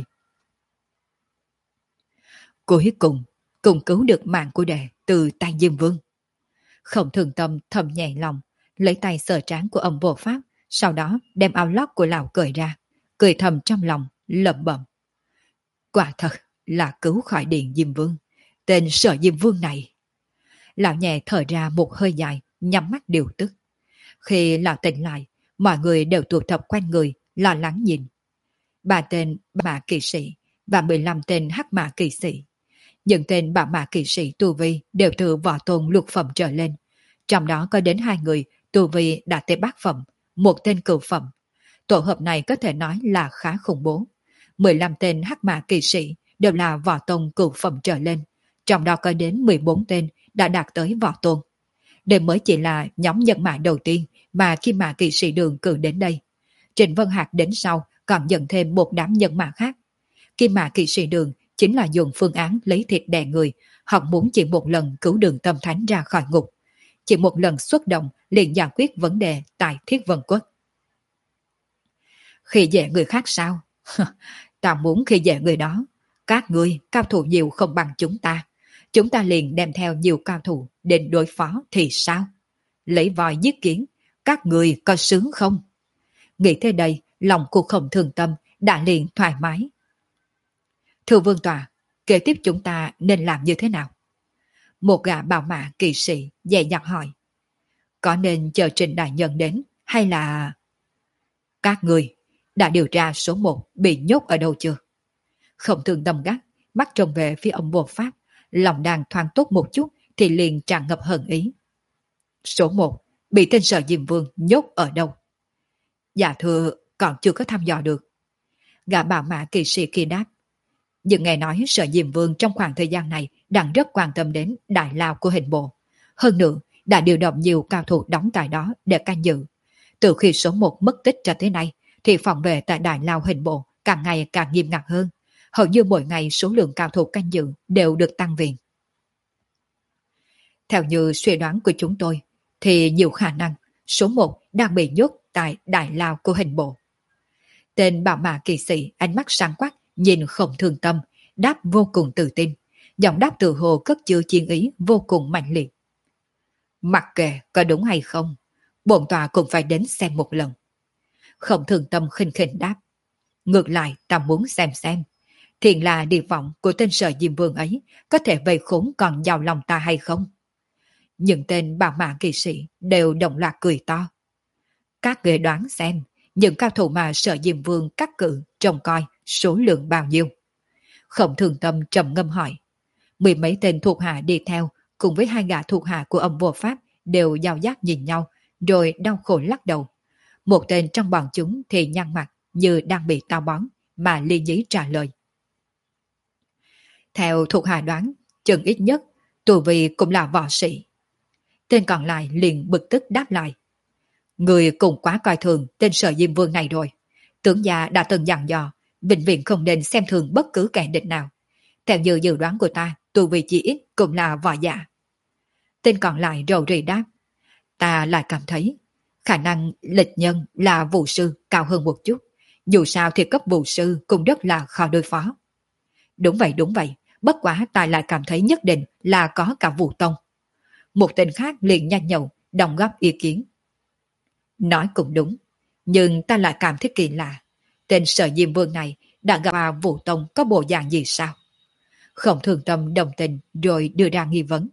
Cuối cùng, cùng cứu được mạng của đệ từ tay Diêm Vương. Không Thường Tâm thầm nhẹ lòng, lấy tay sờ trán của Âm Vô Pháp, sau đó đem áo lót của lão cởi ra, cười thầm trong lòng, lẩm bẩm. Quả thật là cứu khỏi Điện Diêm Vương, tên Sở Diêm Vương này. Lão nhẹ thở ra một hơi dài, nhắm mắt điều tức. Khi lão tỉnh lại, mọi người đều tụ tập quanh người, lo lắng nhìn. Ba tên mã kỵ sĩ và mười lăm tên hắc mã kỵ sĩ. Những tên bạo mã kỵ sĩ tu vi đều từ võ tôn lục phẩm trở lên. Trong đó có đến hai người tu vi đã tới bát phẩm, một tên cửu phẩm. Tổ hợp này có thể nói là khá khủng bố. mười lăm tên hắc mã kỵ sĩ đều là võ tôn cửu phẩm trở lên. Trong đó có đến mười bốn tên đã đạt tới võ tôn. Đây mới chỉ là nhóm nhân mã đầu tiên mà Kim Mã kỵ sĩ Đường cử đến đây. Trịnh Vân Hạc đến sau còn dẫn thêm một đám nhân mã khác. Kim Mã kỵ sĩ Đường chính là dùng phương án lấy thịt đè người, hoặc muốn chỉ một lần cứu Đường Tâm Thánh ra khỏi ngục. Chỉ một lần xuất động liền giải quyết vấn đề tại Thiết Vân Quốc. Khi dễ người khác sao? Ta muốn khi dễ người đó. Các ngươi cao thủ nhiều không bằng chúng ta. Chúng ta liền đem theo nhiều cao thủ đến đối phó thì sao? Lấy voi giết kiến, các người có sướng không? Nghĩ thế đây, lòng của Khổng Thường Tâm đã liền thoải mái. Thưa Vương Tòa, kế tiếp chúng ta nên làm như thế nào? Một gã bảo mã kỵ sĩ dè dặt hỏi. Có nên chờ Trịnh Đại Nhân đến hay là... Các người đã điều tra số một bị nhốt ở đâu chưa? Khổng Thường Tâm gắt, mắt trông về phía ông Vô Pháp, lòng đang thoáng tốt một chút thì liền tràn ngập hận ý. Số một bị tên Sở Diêm Vương nhốt ở đâu? Dạ thưa, còn chưa có thăm dò được. Gã bảo mã kỵ sĩ kia đáp. Nhưng nghe nói Sở Diêm Vương trong khoảng thời gian này đang rất quan tâm đến đại lao của hình bộ. Hơn nữa, đã điều động nhiều cao thủ đóng tại đó để canh giữ. Từ khi số một mất tích cho tới nay, thì phòng vệ tại đại lao hình bộ càng ngày càng nghiêm ngặt hơn. Hầu như mỗi ngày số lượng cao thủ canh giữ đều được tăng viện. Theo như suy đoán của chúng tôi, thì nhiều khả năng số một đang bị nhốt tại đại lao của hình bộ. Tên bảo mã kỵ sĩ ánh mắt sáng quắc nhìn Không Thương Tâm, đáp vô cùng tự tin. Giọng đáp tự hồ cất chứa chiến ý vô cùng mạnh liệt. Mặc kệ có đúng hay không, bổn tòa cũng phải đến xem một lần. Không Thương Tâm khinh khinh đáp. Ngược lại ta muốn xem xem. Thiện là địa vọng của tên Sở Diêm Vương ấy có thể vây khốn còn giàu lòng ta hay không? Những tên bảo mã kỵ sĩ đều đồng loạt cười to. Các người đoán xem, những cao thủ mà Sở Diêm Vương cắt cử trông coi số lượng bao nhiêu? Khổng Thường Tâm trầm ngâm hỏi. Mười mấy tên thuộc hạ đi theo cùng với hai gã thuộc hạ của ông Vô Pháp đều giao giác nhìn nhau rồi đau khổ lắc đầu. Một tên trong bọn chúng thì nhăn mặt như đang bị táo bón mà ly nhí trả lời. Theo thuộc hạ đoán, chừng ít nhất tù vì cũng là võ sĩ. Tên còn lại liền bực tức đáp lại. Người cũng quá coi thường tên Sở Diêm Vương này rồi. Tướng gia đã từng dặn dò, bệnh viện không nên xem thường bất cứ kẻ địch nào. Theo như dự đoán của ta, tù vì chỉ ít cũng là võ giả. Tên còn lại rầu rì đáp. Ta lại cảm thấy khả năng lịch nhân là vụ sư cao hơn một chút. Dù sao thì cấp vụ sư cũng rất là khó đối phó. Đúng vậy đúng vậy, bất quá ta lại cảm thấy nhất định là có cả vụ tông. Một tên khác liền nhanh nhậu, đồng góp ý kiến. Nói cũng đúng, nhưng ta lại cảm thấy kỳ lạ. Tên Sở Diêm Vương này đã gặp vào vụ tông có bộ dạng gì sao? Không Thường Tâm đồng tình rồi đưa ra nghi vấn.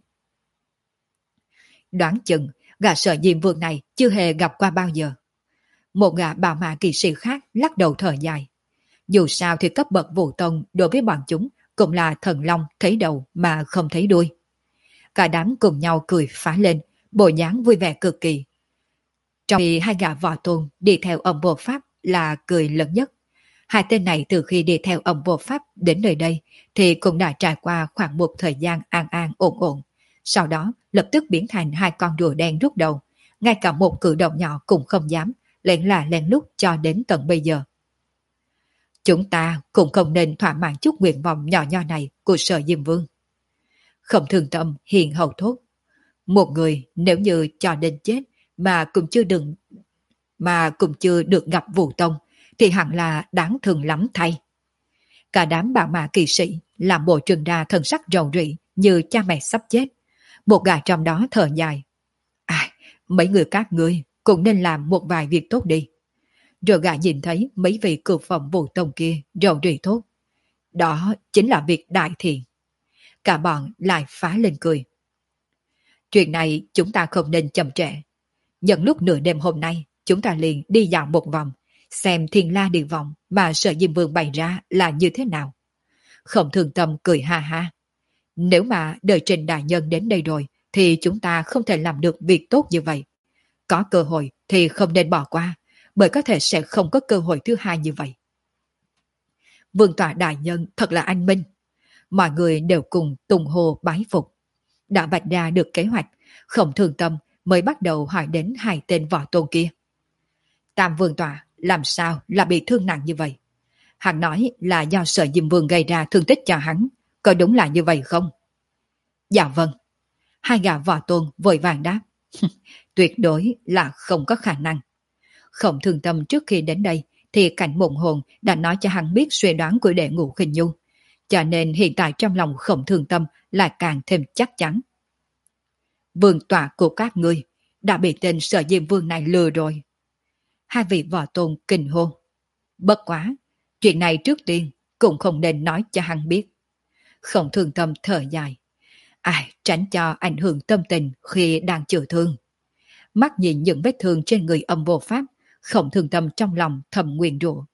Đoán chừng gã Sở Diêm Vương này chưa hề gặp qua bao giờ. Một gã bảo mã kỵ sĩ khác lắc đầu thở dài. Dù sao thì cấp bậc vụ tông đối với bọn chúng cũng là thần long thấy đầu mà không thấy đuôi. Cả đám cùng nhau cười phá lên, bộ dáng vui vẻ cực kỳ. Trong khi hai gã võ tôn đi theo ông Vô Pháp là cười lớn nhất. Hai tên này từ khi đi theo ông Vô Pháp đến nơi đây thì cũng đã trải qua khoảng một thời gian an an ổn ổn. Sau đó lập tức biến thành hai con rùa đen rút đầu. Ngay cả một cử động nhỏ cũng không dám, lén là lén lút cho đến tận bây giờ. Chúng ta cũng không nên thỏa mãn chút nguyện vọng nhỏ nho này của Sở Diêm Vương. Không Thường Tâm hiền hậu thốt. Một người nếu như cho đến chết mà cũng chưa đừng mà cũng chưa được gặp vụ tông thì hẳn là đáng thương lắm thay. Cả đám bảo mã kỵ sĩ làm bộ trừng ra thần sắc rầu rĩ như cha mẹ sắp chết. Một gã trong đó thở dài. À, mấy người các ngươi cũng nên làm một vài việc tốt đi. Rồi gã nhìn thấy mấy vị cựu phẩm vụ tông kia rầu rĩ thốt. Đó chính là việc đại thiện. Cả bọn lại phá lên cười. Chuyện này chúng ta không nên chậm trễ. Nhân lúc nửa đêm hôm nay, chúng ta liền đi dạo một vòng, xem thiên la địa vọng mà Sở Diêm Vương bày ra là như thế nào. Khổng Thường Tâm cười ha ha. Nếu mà đợi Trình đại nhân đến đây rồi, thì chúng ta không thể làm được việc tốt như vậy. Có cơ hội thì không nên bỏ qua, bởi có thể sẽ không có cơ hội thứ hai như vậy. Vương tọa đại nhân thật là anh minh. Mọi người đều cùng tung hô bái phục. Đã vạch ra được kế hoạch, Khổng Thường Tâm mới bắt đầu hỏi đến hai tên võ tôn kia. Tam vương tọa làm sao là bị thương nặng như vậy? Hắn nói là do Sở Diêm Vương gây ra thương tích cho hắn, có đúng là như vậy không? Dạ vâng. Hai gã võ tôn vội vàng đáp. Tuyệt đối là không có khả năng. Khổng Thường Tâm trước khi đến đây thì cảnh mộng hồn đã nói cho hắn biết suy đoán của đệ ngũ Khinh Nhu, cho nên hiện tại trong lòng Khổng Thường Tâm lại càng thêm chắc chắn. Vương tọa của các ngươi đã bị tên Sở Diêm Vương này lừa rồi. Hai vị võ tôn kinh hô. Bất quá, chuyện này trước tiên cũng không nên nói cho hắn biết. Khổng Thường Tâm thở dài. Ai tránh cho ảnh hưởng tâm tình khi đang chữa thương. Mắt nhìn những vết thương trên người âm vô pháp, Khổng Thường Tâm trong lòng thầm nguyền rủa.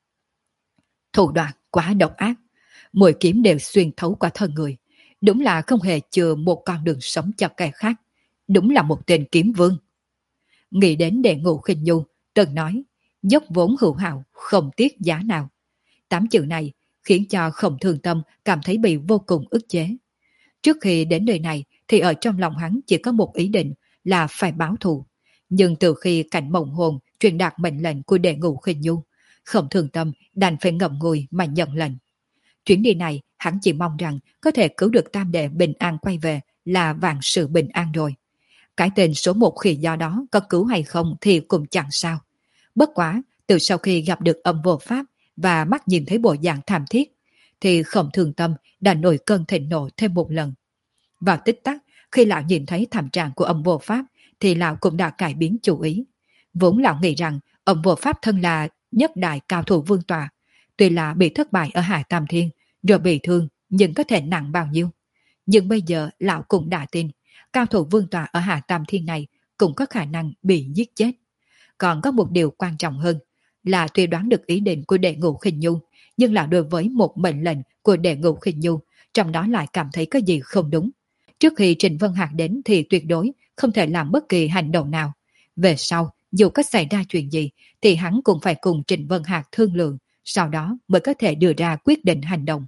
Thủ đoạn quá độc ác, mỗi kiếm đều xuyên thấu qua thân người, đúng là không hề chừa một con đường sống cho kẻ khác, đúng là một tên kiếm vương. Nghĩ đến đệ ngũ Khinh Nhu từng nói, dốc vốn hữu hảo, không tiếc giá nào. Tám chữ này khiến cho Khổng Thường Tâm cảm thấy bị vô cùng ức chế. Trước khi đến nơi này thì ở trong lòng hắn chỉ có một ý định là phải báo thù. Nhưng từ khi cảnh mộng hồn truyền đạt mệnh lệnh của đệ ngũ Khinh Nhu, Khổng Thường Tâm đành phải ngậm ngùi mà nhận lệnh. Chuyến đi này hắn chỉ mong rằng có thể cứu được tam đệ bình an quay về là vạn sự bình an rồi. Cái tên số một khi do đó có cứu hay không thì cũng chẳng sao. Bất quá, từ sau khi gặp được âm vô pháp và mắt nhìn thấy bộ dạng thảm thiết, thì Khổng Thường Tâm đã nổi cơn thịnh nộ thêm một lần. Vào tích tắc, khi lão nhìn thấy thảm trạng của âm vô pháp, thì lão cũng đã cải biến chủ ý. Vốn lão nghĩ rằng âm vô pháp thân là nhất đại cao thủ vương tọa, tuy là bị thất bại ở Hải Tam Thiên, rồi bị thương, nhưng có thể nặng bao nhiêu. Nhưng bây giờ lão cũng đã tin, cao thủ vương tọa ở Hải Tam Thiên này cũng có khả năng bị giết chết. Còn có một điều quan trọng hơn, là tuy đoán được ý định của đệ ngũ Khinh Nhu, nhưng là đối với một mệnh lệnh của đệ ngũ Khinh Nhu, trong đó lại cảm thấy có gì không đúng. Trước khi Trịnh Vân Hạc đến thì tuyệt đối không thể làm bất kỳ hành động nào. Về sau, dù có xảy ra chuyện gì, thì hắn cũng phải cùng Trịnh Vân Hạc thương lượng, sau đó mới có thể đưa ra quyết định hành động.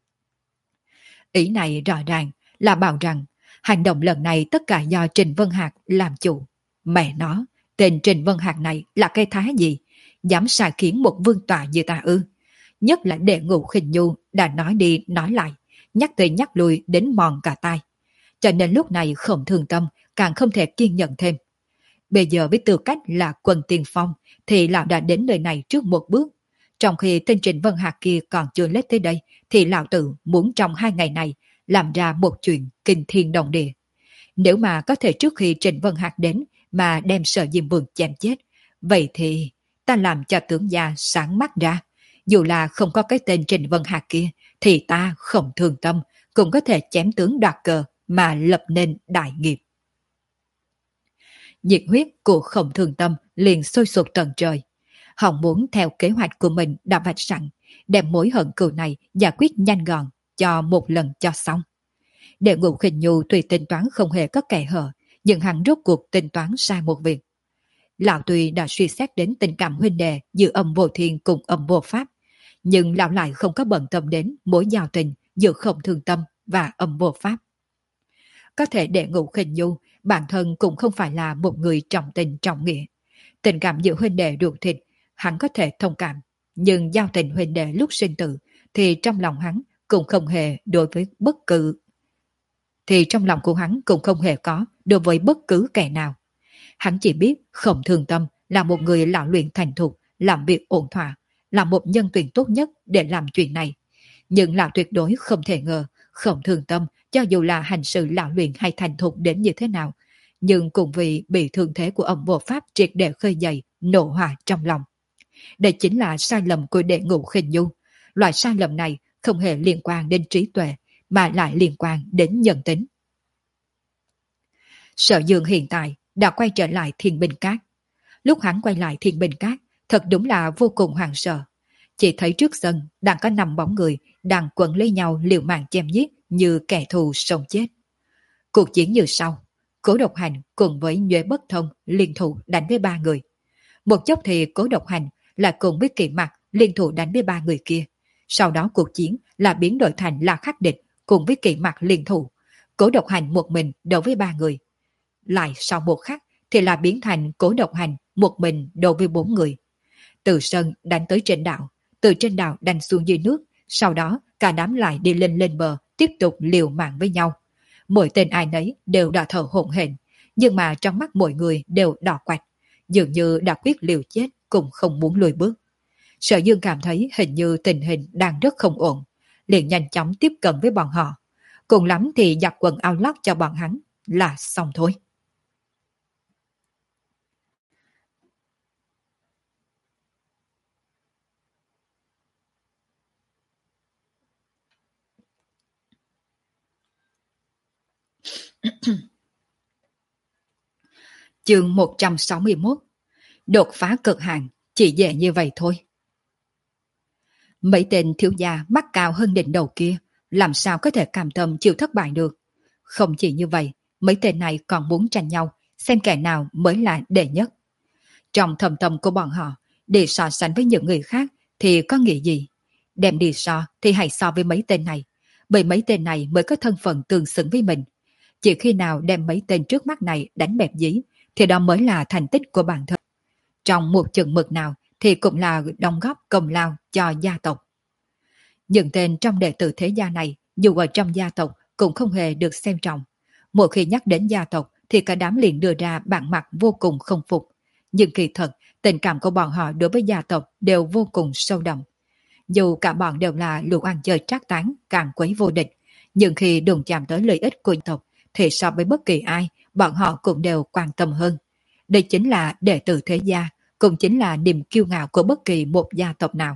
Ý này rõ ràng là bảo rằng hành động lần này tất cả do Trịnh Vân Hạc làm chủ. Mẹ nó, tên Trịnh Vân Hạc này là cái thái gì? Dám sai khiến một vương tọa như ta ư? Nhất là đệ ngũ Khinh Nhu đã nói đi nói lại, nhắc tới nhắc lui đến mòn cả tai. Cho nên lúc này Khổng Thường Tâm càng không thể kiên nhẫn thêm. Bây giờ với tư cách là quân tiên phong thì lão đã đến nơi này trước một bước. Trong khi tên Trịnh Vân Hạc kia còn chưa lết tới đây thì lão tự muốn trong hai ngày này làm ra một chuyện kinh thiên động địa. Nếu mà có thể trước khi Trịnh Vân Hạc đến mà đem Sở Diêm Vương chém chết, vậy thì ta làm cho tướng gia sáng mắt ra. Dù là không có cái tên Trịnh Vân Hạc kia thì ta Khổng Thường Tâm cũng có thể chém tướng đoạt cờ mà lập nên đại nghiệp. Nhiệt huyết của Khổng Thường Tâm liền sôi sục tận trời. Họ muốn theo kế hoạch của mình đã vạch sẵn, đem mối hận cừu này giải quyết nhanh gọn cho một lần cho xong. Đệ ngũ Khinh Nhu tuy tính toán không hề có kẻ hở, nhưng hắn rốt cuộc tính toán sai một việc. Lão tuy đã suy xét đến tình cảm huynh đệ giữa âm vô thiên cùng âm vô pháp, nhưng lão lại không có bận tâm đến mối giao tình giữa Khổng Thường Tâm và âm vô pháp. Có thể đệ ngũ Khinh Nhu bản thân cũng không phải là một người trọng tình trọng nghĩa. Tình cảm giữa huynh đệ ruột thịt hắn có thể thông cảm, nhưng giao tình huynh đệ lúc sinh tử thì trong lòng hắn cũng không hề đối với bất cứ thì trong lòng của hắn cũng không hề có đối với bất cứ kẻ nào. Hắn chỉ biết Khổng Thường Tâm là một người lão luyện thành thục, làm việc ổn thỏa, là một nhân tuyển tốt nhất để làm chuyện này. Nhưng lão tuyệt đối không thể ngờ Khổng Thường Tâm cho dù là hành sự lão luyện hay thành thục đến như thế nào, nhưng cũng vì bị thương thế của ông vô pháp triệt để khơi dậy nộ hỏa trong lòng. Đây chính là sai lầm của đệ ngũ Khinh Nhu. Loại sai lầm này không hề liên quan đến trí tuệ, mà lại liên quan đến nhân tính. Sở Dương hiện tại đã quay trở lại Thiên Binh Cát. Lúc hắn quay lại Thiên Binh Cát, thật đúng là vô cùng hoảng sợ. Chỉ thấy trước sân đang có năm bóng người đang quấn lấy nhau liều mạng chém giết như kẻ thù sống chết. Cuộc chiến như sau, Cố Độc Hành cùng với Nhuệ Bất Thông liên thủ đánh với ba người. Một chốc thì Cố Độc Hành lại cùng với Kỵ Mặc liên thủ đánh với ba người kia. Sau đó cuộc chiến là biến đổi thành là khắc địch cùng với Kỵ Mặc liên thủ. Cố Độc Hành một mình đấu với ba người. Lại sau một khắc thì là biến thành Cố Độc Hành một mình đấu với bốn người. Từ sân đánh tới trên đảo, từ trên đảo đánh xuống dưới nước, sau đó cả đám lại đi lên lên bờ, tiếp tục liều mạng với nhau. Mỗi tên ai nấy đều đã thở hổn hển, nhưng mà trong mắt mỗi người đều đỏ quạch, dường như đã quyết liều chết cũng không muốn lùi bước. Sở Dương cảm thấy hình như tình hình đang rất không ổn, liền nhanh chóng tiếp cận với bọn họ. Cùng lắm thì giặt quần áo lót cho bọn hắn là xong thôi. Chương một trăm sáu mươi mốt. Đột phá cực hạn chỉ dễ như vậy thôi. Mấy tên thiếu gia mắt cao hơn đỉnh đầu kia làm sao có thể cam tâm chịu thất bại được. Không chỉ như vậy, mấy tên này còn muốn tranh nhau xem kẻ nào mới là đệ nhất. Trong thầm tâm của bọn họ, để so sánh với những người khác thì có nghĩa gì? Đem đi so thì hãy so với mấy tên này, bởi mấy tên này mới có thân phận tương xứng với mình. Chỉ khi nào đem mấy tên trước mắt này đánh bẹp dí thì đó mới là thành tích của bản thân. Trong một chừng mực nào thì cũng là đóng góp công lao cho gia tộc. Những tên trong đệ tử thế gia này dù ở trong gia tộc cũng không hề được xem trọng. Mỗi khi nhắc đến gia tộc thì cả đám liền đưa ra bản mặt vô cùng không phục. Nhưng kỳ thật, tình cảm của bọn họ đối với gia tộc đều vô cùng sâu đậm. Dù cả bọn đều là lũ ăn chơi trác tán, càng quấy vô địch, nhưng khi đụng chạm tới lợi ích của gia tộc thì so với bất kỳ ai, bọn họ cũng đều quan tâm hơn. Đây chính là đệ tử thế gia, cũng chính là niềm kiêu ngạo của bất kỳ một gia tộc nào.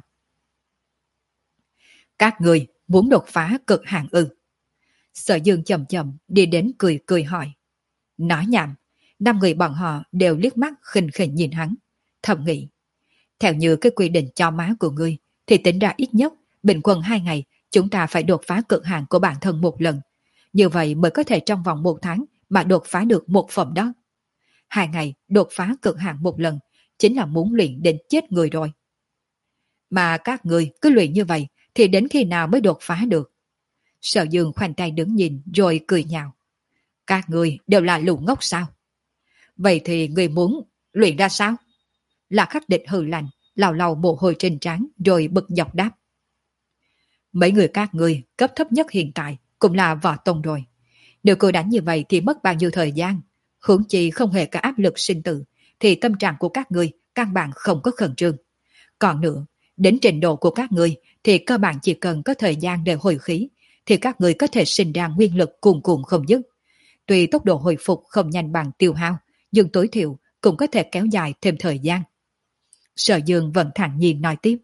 Các người muốn đột phá cực hạn ư? Sở Dương chậm chậm đi đến cười cười hỏi. Nói nhảm, năm người bọn họ đều liếc mắt khinh khỉnh nhìn hắn, thầm nghĩ. Theo như cái quy định cho má của ngươi, thì tính ra ít nhất, bình quân hai ngày, chúng ta phải đột phá cực hạn của bản thân một lần. Như vậy mới có thể trong vòng một tháng mà đột phá được một phẩm đó. Hai ngày đột phá cực hạn một lần, chính là muốn luyện đến chết người rồi. Mà các người cứ luyện như vậy, thì đến khi nào mới đột phá được? Sở Dương khoanh tay đứng nhìn rồi cười nhạo. Các người đều là lũ ngốc sao? Vậy thì người muốn luyện ra sao? Là Khắc Địch hừ lạnh, lào lào mồ hôi trên trán rồi bực dọc đáp. Mấy người các người cấp thấp nhất hiện tại cũng là võ tông rồi. Nếu cô đánh như vậy thì mất bao nhiêu thời gian? Huống chi không hề có áp lực sinh tử, thì tâm trạng của các người căn bản không có khẩn trương. Còn nữa, đến trình độ của các người thì cơ bản chỉ cần có thời gian để hồi khí, thì các người có thể sinh ra nguyên lực cuồn cuộn không dứt. Tuy tốc độ hồi phục không nhanh bằng tiêu hao, nhưng tối thiểu cũng có thể kéo dài thêm thời gian. Sở Dương vẫn thản nhiên nói tiếp.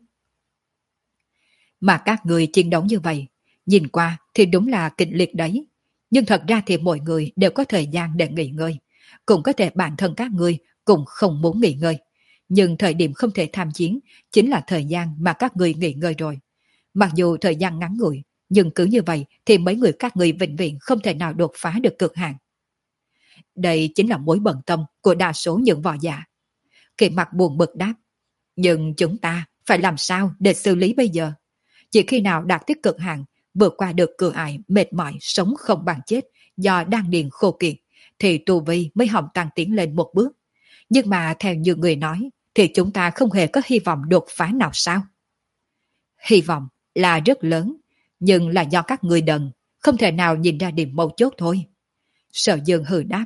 Mà các người chiến đấu như vậy, nhìn qua thì đúng là kịch liệt đấy. Nhưng thật ra thì mọi người đều có thời gian để nghỉ ngơi. Cũng có thể bản thân các người cũng không muốn nghỉ ngơi. Nhưng thời điểm không thể tham chiến chính là thời gian mà các người nghỉ ngơi rồi. Mặc dù thời gian ngắn ngủi, nhưng cứ như vậy thì mấy người các người vĩnh viễn không thể nào đột phá được cực hạn. Đây chính là mối bận tâm của đa số những võ giả. Kỵ Mặc buồn bực đáp. Nhưng chúng ta phải làm sao để xử lý bây giờ? Chỉ khi nào đạt tới cực hạn, vượt qua được cửa ải mệt mỏi sống không bằng chết do đang điền khô kiệt, thì tu vi mới hỏng tăng tiến lên một bước. Nhưng mà theo như người nói, thì chúng ta không hề có hy vọng đột phá nào sao? Hy vọng là rất lớn, nhưng là do các người đần, không thể nào nhìn ra điểm mấu chốt thôi. Sở Dương hừ đáp.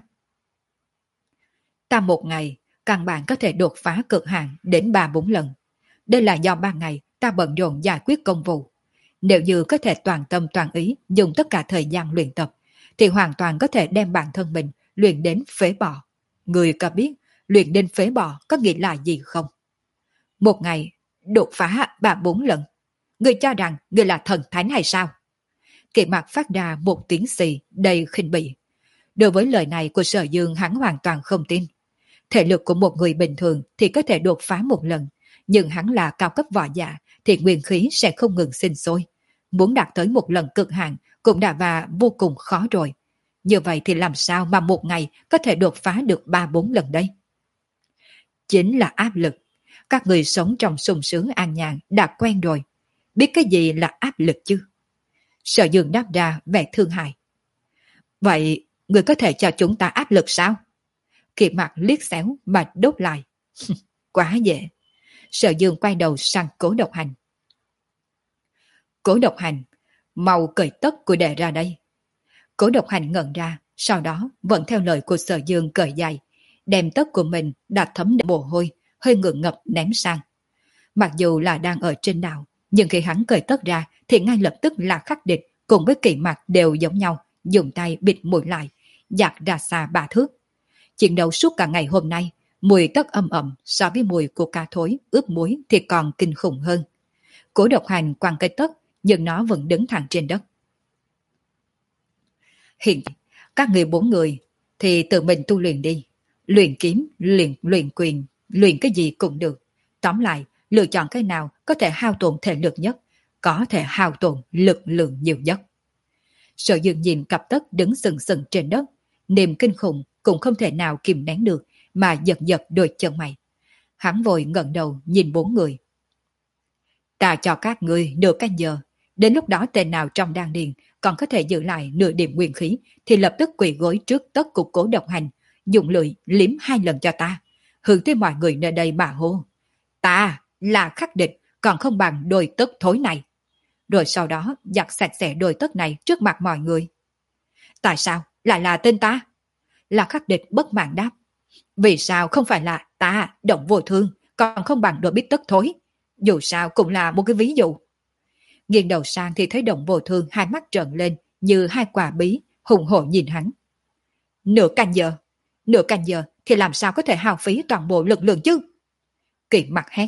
Ta một ngày, căn bản có thể đột phá cực hạn đến ba bốn lần. Đây là do ba ngày ta bận rộn giải quyết công vụ. Nếu như có thể toàn tâm toàn ý dùng tất cả thời gian luyện tập, thì hoàn toàn có thể đem bản thân mình luyện đến phế bỏ. Người có biết luyện đến phế bỏ có nghĩa là gì không? Một ngày đột phá ba bốn lần. Ngươi cho rằng ngươi là thần thánh hay sao? Kỳ Mạc phát ra một tiếng xì đầy khinh bỉ. Đối với lời này của Sở Dương hắn hoàn toàn không tin. Thể lực của một người bình thường thì có thể đột phá một lần, nhưng hắn là cao cấp võ giả thì nguyên khí sẽ không ngừng sinh sôi. Muốn đạt tới một lần cực hạn cũng đã và vô cùng khó rồi. Như vậy thì làm sao mà một ngày có thể đột phá được ba bốn lần đây? Chính là áp lực. Các người sống trong sung sướng an nhàn đã quen rồi. Biết cái gì là áp lực chứ? Sở Dương đáp ra vẻ thương hại. Vậy người có thể cho chúng ta áp lực sao? Kỳ Mạc liếc xéo mà đốt lại. Quá dễ. Sở Dương quay đầu sang Cố Độc Hành. Cố Độc Hành, mau cởi tất của đệ ra đây. Cố Độc Hành ngẩn ra, sau đó vẫn theo lời của Sở Dương cởi giày, đem tất của mình đã thấm mồ hôi, hơi ngượng ngập ném sang. Mặc dù là đang ở trên đảo, nhưng khi hắn cởi tất ra thì ngay lập tức là Khắc Địch cùng với Kỳ Mạc đều giống nhau, dùng tay bịt mũi lại, dạt ra xa ba thước. Chiến đấu suốt cả ngày hôm nay, mùi tất âm ẩm so với mùi của cá thối ướp muối thì còn kinh khủng hơn. Cố Độc Hành quăng cây tất, nhưng nó vẫn đứng thẳng trên đất. Hiện các người bốn người thì tự mình tu luyện đi. Luyện kiếm, luyện luyện quyền, luyện cái gì cũng được. Tóm lại, lựa chọn cái nào có thể hao tổn thể lực nhất, có thể hao tổn lực lượng nhiều nhất. Sở Dương nhìn cặp tất đứng sừng sừng trên đất, niềm kinh khủng cũng không thể nào kìm nén được mà giật giật đôi chân mày. Hắn vội ngẩng đầu nhìn bốn người. Ta cho các ngươi nửa canh giờ, đến lúc đó tên nào trong đan điền còn có thể giữ lại nửa điểm nguyên khí thì lập tức quỳ gối trước tất của Cố Độc Hành, dùng lưỡi liếm hai lần cho ta, hướng tới mọi người nơi đây mà hô. Ta là Khắc Địch, còn không bằng đôi tất thối này. Rồi sau đó giặt sạch sẽ đôi tất này trước mặt mọi người. Tại sao lại là tên ta? Là Khắc Địch bất mãn đáp. Vì sao không phải là ta, Động Vô Thương, còn không bằng đôi bít tất thối? Dù sao cũng là một cái ví dụ. Nghiêng đầu sang thì thấy Động Vô Thương hai mắt trợn lên như hai quả bí, hùng hổ nhìn hắn. Nửa canh giờ, nửa canh giờ thì làm sao có thể hao phí toàn bộ lực lượng chứ? Kỳ Mặc hét.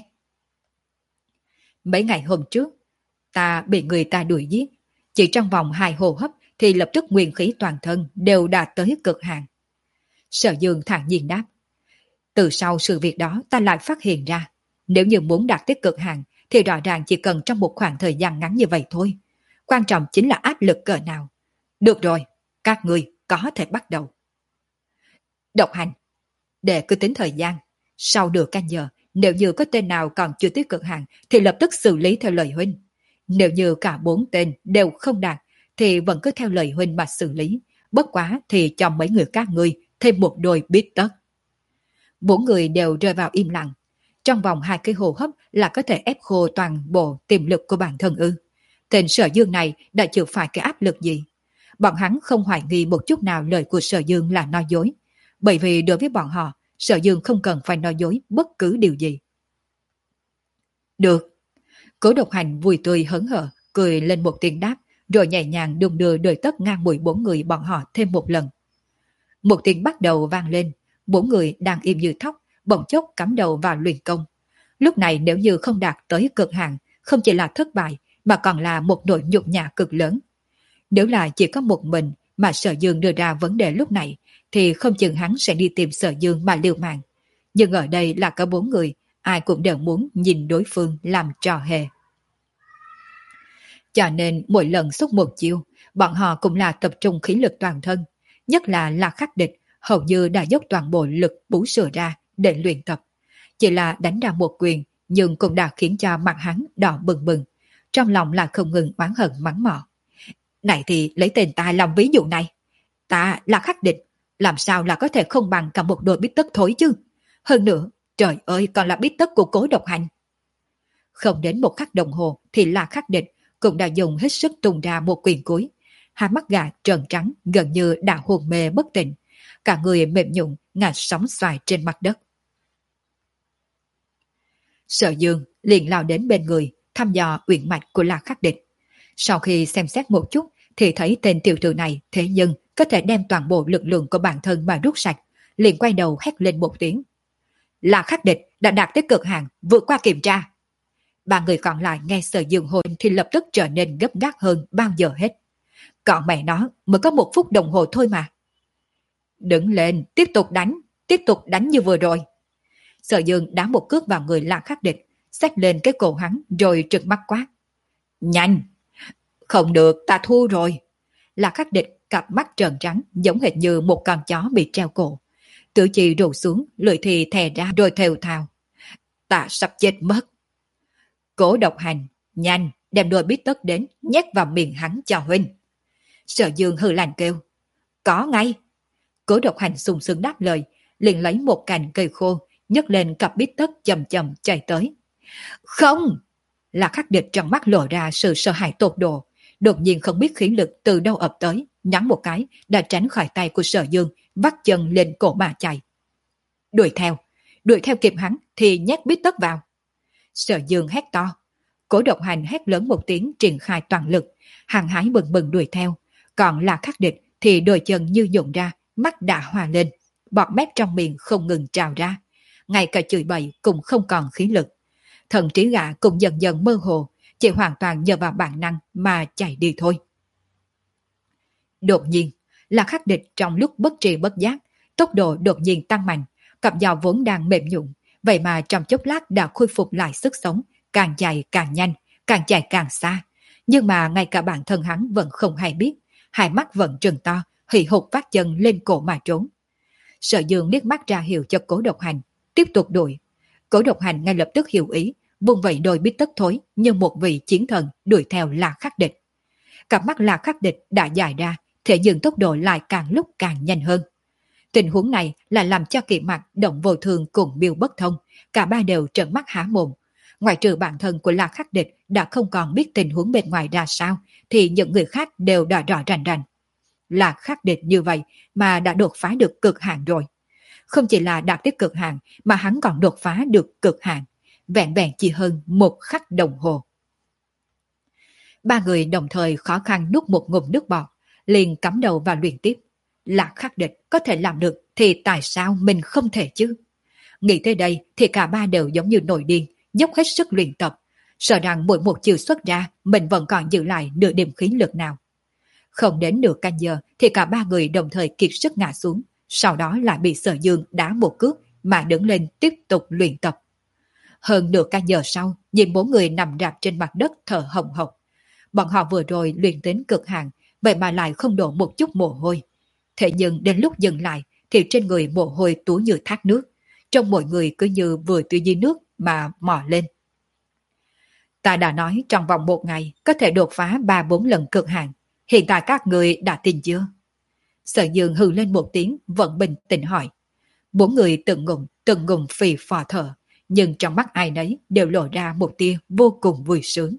Mấy ngày hôm trước, ta bị người ta đuổi giết, chỉ trong vòng hai hô hấp thì lập tức nguyên khí toàn thân đều đạt tới cực hạn. Sở Dương thản nhiên đáp. Từ sau sự việc đó ta lại phát hiện ra, nếu như muốn đạt tới cực hạn thì rõ ràng chỉ cần trong một khoảng thời gian ngắn như vậy thôi. Quan trọng chính là áp lực cỡ nào. Được rồi, các người có thể bắt đầu. Độc Hành, để cứ tính thời gian. Sau nửa canh giờ, nếu như có tên nào còn chưa tới cực hạn thì lập tức xử lý theo lời huynh. Nếu như cả bốn tên đều không đạt thì vẫn cứ theo lời huynh mà xử lý. Bất quá thì cho mấy người các ngươi thêm một đôi bít tất. Bốn người đều rơi vào im lặng. Trong vòng hai cái hô hấp là có thể ép khô toàn bộ tiềm lực của bản thân ư? Tên Sở Dương này đã chịu phải cái áp lực gì? Bọn hắn không hoài nghi một chút nào lời của Sở Dương là nói dối. Bởi vì đối với bọn họ, Sở Dương không cần phải nói dối bất cứ điều gì. Được. Cố Độc Hành vui tươi hớn hở, cười lên một tiếng đáp, rồi nhẹ nhàng đung đưa đôi tất ngang mũi bốn người bọn họ thêm một lần. Một tiếng bắt đầu vang lên, bốn người đang im như thóc, bỗng chốc cắm đầu vào luyện công. Lúc này nếu như không đạt tới cực hạn, không chỉ là thất bại, mà còn là một nỗi nhục nhã cực lớn. Nếu là chỉ có một mình mà Sở Dương đưa ra vấn đề lúc này, thì không chừng hắn sẽ đi tìm Sở Dương mà liều mạng. Nhưng ở đây là có bốn người, ai cũng đều muốn nhìn đối phương làm trò hề. Cho nên mỗi lần xúc một chiêu, bọn họ cũng là tập trung khí lực toàn thân, nhất là là Khắc Địch, hầu như đã dốc toàn bộ lực bú sữa ra để luyện tập. Chỉ là đánh ra một quyền, nhưng cũng đã khiến cho mặt hắn đỏ bừng bừng, trong lòng là không ngừng oán hận mắng mỏ. Này thì lấy tên ta làm ví dụ này. Ta là Khắc Địch, làm sao là có thể không bằng cả một đôi bít tất thối chứ? Hơn nữa, trời ơi, còn là bít tất của Cố Độc Hành. Không đến một khắc đồng hồ thì là Khắc Địch cũng đã dùng hết sức tung ra một quyền cuối. Hai mắt gà trợn trắng gần như đã hồn mê bất tỉnh, cả người mềm nhũn ngã sóng xoài trên mặt đất. Sở Dương liền lao đến bên người thăm dò uyển mạch của La Khắc Địch. Sau khi xem xét một chút thì thấy tên tiểu tử này thế nhưng có thể đem toàn bộ lực lượng của bản thân mà rút sạch, liền quay đầu hét lên một tiếng. La Khắc Địch đã đạt tới cực hạn, vượt qua kiểm tra. Ba người còn lại nghe Sở Dương hôn thì lập tức trở nên gấp gáp hơn bao giờ hết. Còn mẹ nó mới có một phút đồng hồ thôi mà. Đứng lên, tiếp tục đánh, tiếp tục đánh như vừa rồi. Sở Dương đá một cước vào người La Khắc Địch, xách lên cái cổ hắn rồi trừng mắt quát. Nhanh! Không được, ta thua rồi. La Khắc Địch cặp mắt trợn trắng giống hệt như một con chó bị treo cổ. Tử chi rủ xuống, lưỡi thì thè ra rồi thều thào. Ta sắp chết mất. Cố Độc Hành, nhanh, đem đôi bít tất đến, nhét vào miệng hắn cho huynh. Sở Dương hừ lạnh kêu. Có ngay. Cố Độc Hành sung sướng đáp lời, liền lấy một cành cây khô, nhấc lên cặp bít tất chậm chậm chạy tới. Không! La Khắc Địch trong mắt lộ ra sự sợ hãi tột độ, đột nhiên không biết khí lực từ đâu ập tới, nhắn một cái đã tránh khỏi tay của Sở Dương, vắt chân lên cổ mà chạy. Đuổi theo, đuổi theo kịp hắn thì nhét bít tất vào. Sở Dương hét to. Cố Độc Hành hét lớn một tiếng triển khai toàn lực, hàng hái bừng bừng đuổi theo, còn La Khắc Địch thì đôi chân như nhộn ra, mắt đã hòa lên, bọt mép trong miệng không ngừng trào ra, ngay cả chửi bậy cũng không còn khí lực. Thần trí gã cũng dần dần mơ hồ, chỉ hoàn toàn nhờ vào bản năng mà chạy đi thôi. Đột nhiên, La Khắc Địch trong lúc bất tri bất giác, tốc độ đột nhiên tăng mạnh, cặp dao vốn đang mềm nhũn, vậy mà trong chốc lát đã khôi phục lại sức sống, càng chạy càng nhanh, càng chạy càng xa. Nhưng mà ngay cả bản thân hắn vẫn không hay biết, hai mắt vẫn trừng to, hì hục vác chân lên cổ mà trốn. Sở Dương liếc mắt ra hiệu cho Cố Độc Hành, tiếp tục đuổi. Cố Độc Hành ngay lập tức hiểu ý, vung vẩy đôi bít tất thối như một vị chiến thần đuổi theo La Khắc Địch. Cặp mắt La Khắc Địch đã dài ra, thể dừng tốc độ lại càng lúc càng nhanh hơn. Tình huống này là làm cho Kỵ Mặc, Động Vô Thường cùng Miêu Bất Thông, cả ba đều trợn mắt há mồm. Ngoại trừ bản thân của La Khắc Địch đã không còn biết tình huống bên ngoài ra sao, thì những người khác đều đã rõ rành rành. La Khắc Địch như vậy mà đã đột phá được cực hạn rồi. Không chỉ là đạt tới cực hạn mà hắn còn đột phá được cực hạn, vẹn vẹn chỉ hơn một khắc đồng hồ. Ba người đồng thời khó khăn nuốt một ngụm nước bọt, liền cắm đầu vào luyện tiếp. La Khắc Địch có thể làm được thì tại sao mình không thể chứ? Nghĩ tới đây thì cả ba đều giống như nổi điên, dốc hết sức luyện tập, sợ rằng mỗi một chiều xuất ra mình vẫn còn giữ lại nửa điểm khí lực nào. Không đến nửa canh giờ thì cả ba người đồng thời kiệt sức ngã xuống, sau đó lại bị Sở Dương đá một cước mà đứng lên tiếp tục luyện tập. Hơn nửa canh giờ sau, nhìn bốn người nằm rạp trên mặt đất thở hồng hộc. Bọn họ vừa rồi luyện đến cực hạn, vậy mà lại không đổ một chút mồ hôi. Thế nhưng đến lúc dừng lại thì trên người mồ hôi túa như thác nước, trong mỗi người cứ như vừa từ dưới nước mà mò lên. Ta đã nói trong vòng một ngày có thể đột phá ba bốn lần cực hạn, hiện tại các người đã tin chưa? Sở Dương hừ lên một tiếng vẫn bình tĩnh hỏi. Bốn người từng ngụm từng ngụm phì phò thở, nhưng trong mắt ai nấy đều lộ ra một tia vô cùng vui sướng.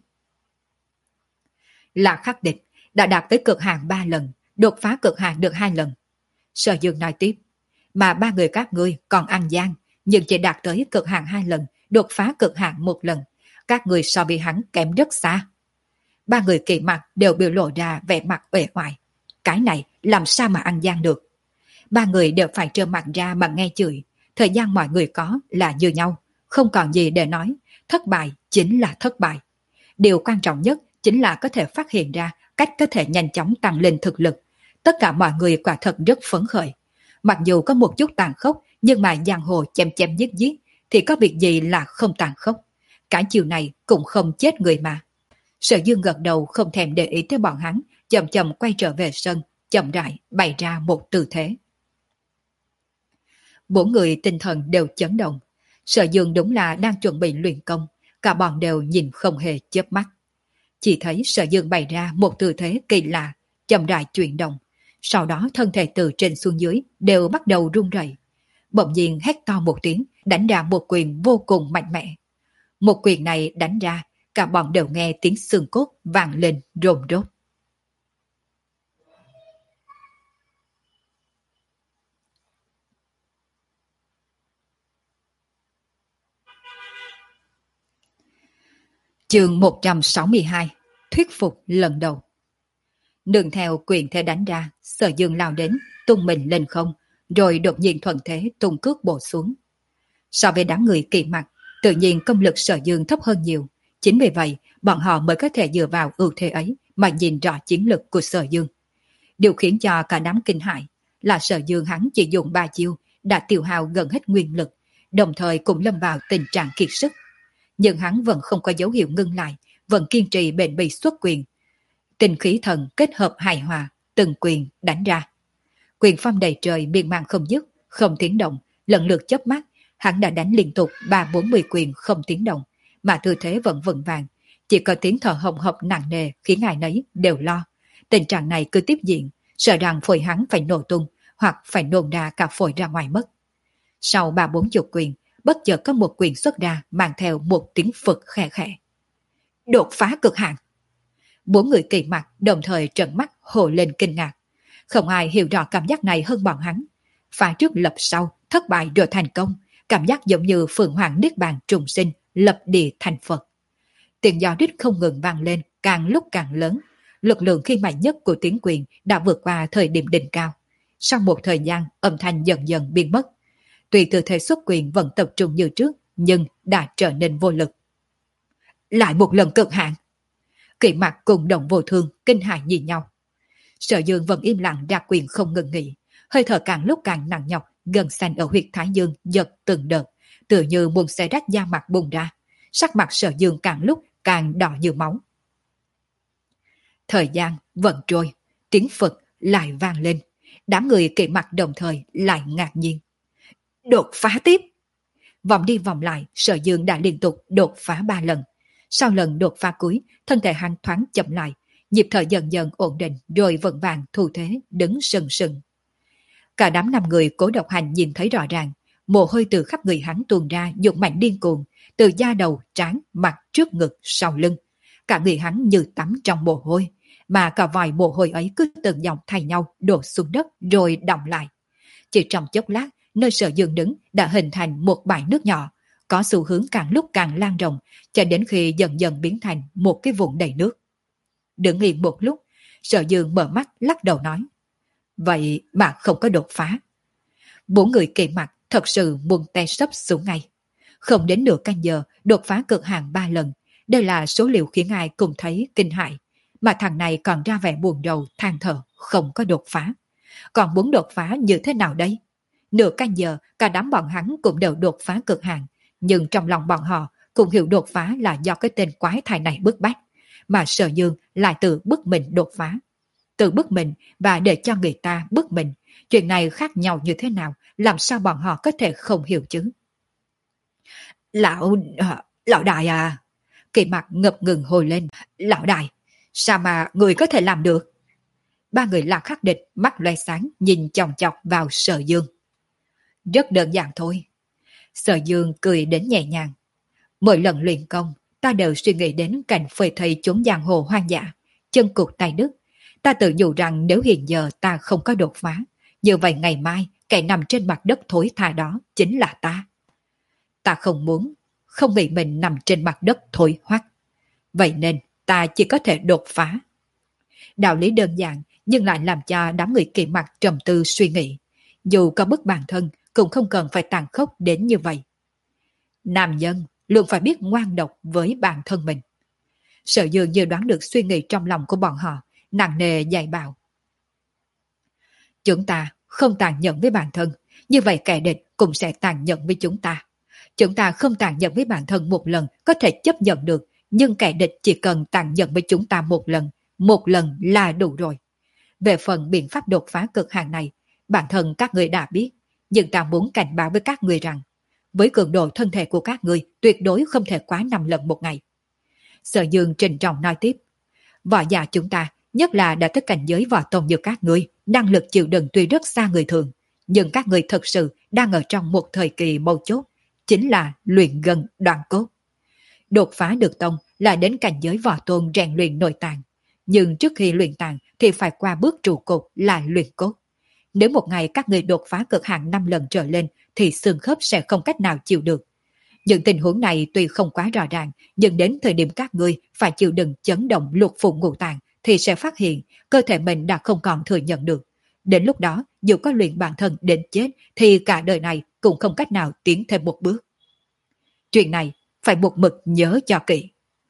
La Khắc Địch đã đạt tới cực hạn ba lần, đột phá cực hạn được hai lần. Sở Dương nói tiếp, mà ba người các ngươi còn ăn gian, nhưng chỉ đạt tới cực hạn hai lần, đột phá cực hạn một lần. Các người so với hắn kém rất xa. Ba người Kỵ Mặc đều biểu lộ ra vẻ mặt uể oải. Cái này làm sao mà ăn gian được? Ba người đều phải trơ mặt ra mà nghe chửi. Thời gian mọi người có là như nhau, không còn gì để nói. Thất bại chính là thất bại. Điều quan trọng nhất chính là có thể phát hiện ra cách có thể nhanh chóng tăng lên thực lực. Tất cả mọi người quả thật rất phấn khởi. Mặc dù có một chút tàn khốc, nhưng mà giang hồ chém chém giết giết thì có việc gì là không tàn khốc. Cả chiều này cũng không chết người mà. Sở Dương gật đầu không thèm để ý tới bọn hắn, chậm chậm quay trở về sân, chậm rãi bày ra một tư thế. Bốn người tinh thần đều chấn động. Sở Dương đúng là đang chuẩn bị luyện công, cả bọn đều nhìn không hề chớp mắt. Chỉ thấy Sở Dương bày ra một tư thế kỳ lạ, chậm rãi chuyển động, sau đó thân thể từ trên xuống dưới đều bắt đầu run rẩy. Bỗng nhiên hét to một tiếng, đánh ra một quyền vô cùng mạnh mẽ. Một quyền này đánh ra, cả bọn đều nghe tiếng xương cốt vang lên rồn rốt. Chương một trăm sáu mươi hai, thuyết phục lần đầu. Nương theo quyền thế đánh ra, Sở Dương lao đến, tung mình lên không, rồi đột nhiên thuận thế tung cước bổ xuống. So với đám người Kỵ Mặc, tự nhiên công lực Sở Dương thấp hơn nhiều, Chính vì vậy, bọn họ mới có thể dựa vào ưu thế ấy mà nhìn rõ chiến lực của Sở Dương. Điều khiến cho cả đám kinh hãi là Sở Dương hắn chỉ dùng ba chiêu đã tiêu hao gần hết nguyên lực, đồng thời cũng lâm vào tình trạng kiệt sức. Nhưng hắn vẫn không có dấu hiệu ngưng lại, vẫn kiên trì bền bỉ xuất quyền. Tinh khí thần kết hợp hài hòa, từng quyền đánh ra. Quyền phong đầy trời miên man không dứt, không tiếng động, lần lượt chớp mắt, hắn đã đánh liên tục ba bốn mươi quyền không tiếng động, mà tư thế vẫn vững vàng. Chỉ có tiếng thở hồng hộc nặng nề khiến ai nấy đều lo. Tình trạng này cứ tiếp diễn, sợ rằng phổi hắn phải nổ tung, hoặc phải nôn ra cả phổi ra ngoài mất. Sau ba bốn chục quyền, bất chợt có một quyền xuất ra mang theo một tiếng phực khẽ khẽ. Đột phá cực hạn! Bốn người kỳ mặt đồng thời trợn mắt hồ lên kinh ngạc. Không ai hiểu rõ cảm giác này hơn bọn hắn. Phá trước lập sau, thất bại rồi thành công, cảm giác giống như Phượng Hoàng Niết Bàn trùng sinh, lập địa thành Phật. Tiếng gió rít không ngừng vang lên, càng lúc càng lớn. Lực lượng khi mạnh nhất của tiếng quyền đã vượt qua thời điểm đỉnh cao. Sau một thời gian, âm thanh dần dần biến mất. Tuy tư thế xuất quyền vẫn tập trung như trước, nhưng đã trở nên vô lực. Lại một lần cực hạn! Kỵ mặt cùng Đồng Vô Thương kinh hãi nhìn nhau. Sở Dương vẫn im lặng ra quyền không ngừng nghỉ, hơi thở càng lúc càng nặng nhọc, gần xanh ở huyệt thái dương giật từng đợt, tựa như muốn xé rách da mặt bùng ra. Sắc mặt Sở Dương càng lúc càng đỏ như máu. Thời gian vẫn trôi, tiếng Phật lại vang lên, đám người kỵ mặt đồng thời lại ngạc nhiên. Đột phá tiếp! Vòng đi vòng lại, Sở Dương đã liên tục đột phá ba lần. Sau lần đột phá cuối, thân thể hắn thoáng chậm lại, nhịp thở dần dần ổn định, rồi vững vàng thu thế đứng sừng sừng. Cả đám năm người Cố Độc Hành nhìn thấy rõ ràng, mồ hôi từ khắp người hắn tuôn ra dũng mạnh điên cuồng, từ da đầu, trán, mặt, trước ngực, sau lưng. Cả người hắn như tắm trong mồ hôi, mà cả vòi mồ hôi ấy cứ từng dòng thay nhau đổ xuống đất rồi đọng lại. Chỉ trong chốc lát, nơi Sở Dương đứng đã hình thành một bãi nước nhỏ, có xu hướng càng lúc càng lan rộng, cho đến khi dần dần biến thành một cái vùng đầy nước. Đứng yên một lúc, Sở Dương mở mắt lắc đầu nói. Vậy mà không có đột phá. Bốn người kỳ mặt thật sự muốn té sấp xuống ngay. Không đến nửa canh giờ, đột phá cực hạn ba lần. Đây là số liệu khiến ai cũng thấy kinh hại. Mà thằng này còn ra vẻ buồn rầu, than thở, không có đột phá. Còn muốn đột phá như thế nào đây? Nửa canh giờ, cả đám bọn hắn cũng đều đột phá cực hạn. Nhưng trong lòng bọn họ cũng hiểu đột phá là do cái tên quái thai này bức bách. Mà Sở Dương lại tự bức mình đột phá. Tự bức mình và để cho người ta bức mình. Chuyện này khác nhau như thế nào, làm sao bọn họ có thể không hiểu chứ? Lão... Lão đại à! Kỳ mặt ngập ngừng hồi lên. Lão đại, sao mà người có thể làm được? Ba người Lạc Khắc Địch mắt loe sáng nhìn chòng chọc vào Sở Dương. Rất đơn giản thôi. Sở Dương cười đến nhẹ nhàng. Mỗi lần luyện công, ta đều suy nghĩ đến cảnh phơi thây chốn giang hồ hoang dã, chân cụt tay đứt. Ta tự nhủ rằng nếu hiện giờ ta không có đột phá, như vậy ngày mai kẻ nằm trên mặt đất thối tha đó chính là ta. Ta không muốn, không nghĩ mình nằm trên mặt đất thối hoắc. Vậy nên ta chỉ có thể đột phá. Đạo lý đơn giản nhưng lại làm cho đám người kỳ mặt trầm tư suy nghĩ. Dù có bức bản thân cũng không cần phải tàn khốc đến như vậy. Nam nhân luôn phải biết ngoan độc với bản thân mình. Sở Dương như đoán được suy nghĩ trong lòng của bọn họ, nặng nề dạy bảo. Chúng ta không tàn nhẫn với bản thân, như vậy kẻ địch cũng sẽ tàn nhẫn với chúng ta. Chúng ta không tàn nhẫn với bản thân một lần có thể chấp nhận được, nhưng kẻ địch chỉ cần tàn nhẫn với chúng ta một lần, một lần là đủ rồi. Về phần biện pháp đột phá cực hạn này, bản thân các người đã biết, nhưng ta muốn cảnh báo với các người rằng, với cường độ thân thể của các người tuyệt đối không thể quá năm lần một ngày. Sở Dương trịnh trọng nói tiếp, võ giả chúng ta, nhất là đã tới cảnh giới võ tôn như các người, năng lực chịu đựng tuy rất xa người thường, nhưng các người thật sự đang ở trong một thời kỳ mấu chốt, chính là luyện gần đoạn cốt. Đột phá được tông là đến cảnh giới võ tôn rèn luyện nội tạng, nhưng trước khi luyện tạng thì phải qua bước trụ cột là luyện cốt. Nếu một ngày các người đột phá cực hạn năm lần trở lên thì xương khớp sẽ không cách nào chịu được. Những tình huống này tuy không quá rõ ràng, nhưng đến thời điểm các người phải chịu đựng chấn động lục phủ ngũ tạng thì sẽ phát hiện cơ thể mình đã không còn thừa nhận được. Đến lúc đó, dù có luyện bản thân đến chết thì cả đời này cũng không cách nào tiến thêm một bước. Chuyện này phải một mực nhớ cho kỹ.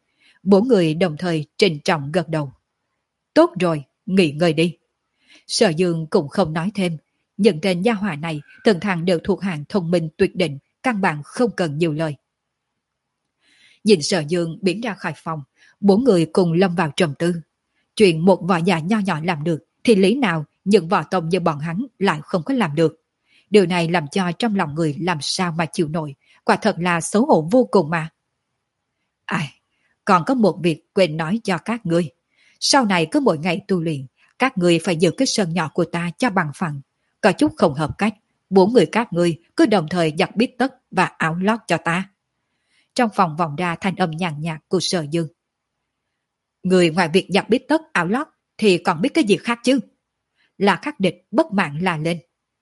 Bốn người đồng thời trịnh trọng gật đầu. Tốt rồi, nghỉ ngơi đi. Sở Dương cũng không nói thêm. Những tên gia hỏa này từng thằng đều thuộc hạng thông minh tuyệt định, căn bản không cần nhiều lời. Nhìn Sở Dương biến ra khỏi phòng, bốn người cùng lâm vào trầm tư. Chuyện một võ giả nho nhỏ làm được, thì lý nào những võ tông như bọn hắn lại không có làm được. Điều này làm cho trong lòng người làm sao mà chịu nổi, quả thật là xấu hổ vô cùng mà. Ai, còn có một việc quên nói cho các ngươi. Sau này cứ mỗi ngày tu luyện, các ngươi phải giữ cái sân nhỏ của ta cho bằng phẳng. Có chút không hợp cách, bốn người các ngươi cứ đồng thời giặt bít tất và áo lót cho ta. Trong phòng vọng ra thanh âm nhàn nhạt của Sở Dương. Người ngoài việc giặt bít tất áo lót thì còn biết cái gì khác chứ? Là khắc địch bất mãn la lên.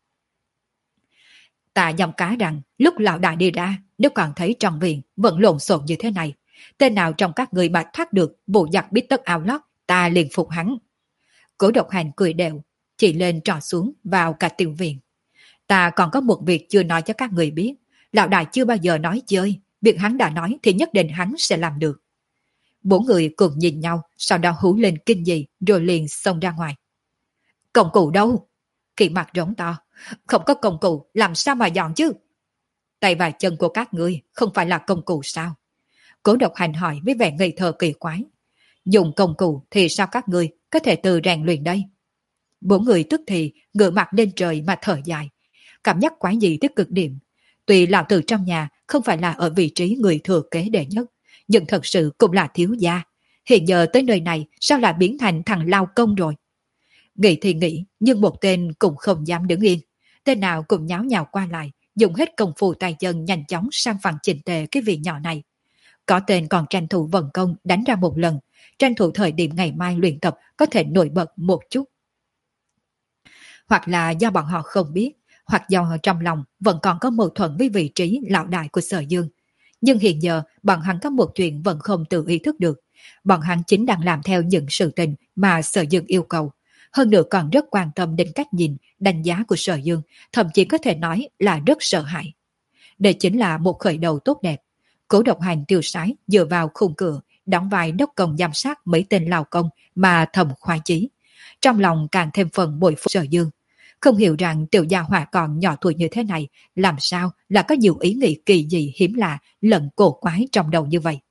Ta dòng cá rằng lúc lão đại đi ra, nếu còn thấy trong viện vẫn lộn xộn như thế này, tên nào trong các người mà thoát được vụ giặt bít tất áo lót, ta liền phục hắn. Cố Độc Hành cười đều, chỉ lên trò xuống vào cả tiểu viện. Ta còn có một việc chưa nói cho các người biết, lão đại chưa bao giờ nói chơi, việc hắn đã nói thì nhất định hắn sẽ làm được. Bốn người cùng nhìn nhau, sau đó hú lên kinh dị rồi liền xông ra ngoài. Công cụ đâu? Kỳ mặt rống to. Không có công cụ làm sao mà dọn chứ? Tay và chân của các ngươi không phải là công cụ sao? Cố Độc Hành hỏi với vẻ ngây thơ kỳ quái. Dùng công cụ thì sao các ngươi có thể tự rèn luyện đây? Bốn người tức thì ngửa mặt lên trời mà thở dài. Cảm giác quái dị tới cực điểm. Tuy lão tử trong nhà không phải là ở vị trí người thừa kế đệ nhất, nhưng thật sự cũng là thiếu gia. Hiện giờ tới nơi này sao lại biến thành thằng lao công rồi? Nghĩ thì nghĩ, nhưng một tên cũng không dám đứng yên. Tên nào cũng nháo nhào qua lại, dùng hết công phu tay chân nhanh chóng sang phẳng chỉnh tề cái vị nhỏ này. Có tên còn tranh thủ vận công đánh ra một lần, tranh thủ thời điểm ngày mai luyện tập có thể nổi bật một chút. Hoặc là do bọn họ không biết, hoặc do trong lòng vẫn còn có mâu thuẫn với vị trí lão đại của Sở Dương. Nhưng hiện giờ bọn hắn có một chuyện vẫn không tự ý thức được. Bọn hắn chính đang làm theo những sự tình mà Sở Dương yêu cầu. Hơn nữa còn rất quan tâm đến cách nhìn, đánh giá của Sở Dương, thậm chí có thể nói là rất sợ hãi. Đây chính là một khởi đầu tốt đẹp. Cố Độc Hành tiêu sái dựa vào khung cửa, đóng vai đốc công giám sát mấy tên lao công mà thầm khoái chí. Trong lòng càng thêm phần bội phục Sở Dương. Không hiểu rằng tiểu gia hỏa còn nhỏ tuổi như thế này, làm sao là có nhiều ý nghĩ kỳ dị hiếm lạ, lẫn cổ quái trong đầu như vậy.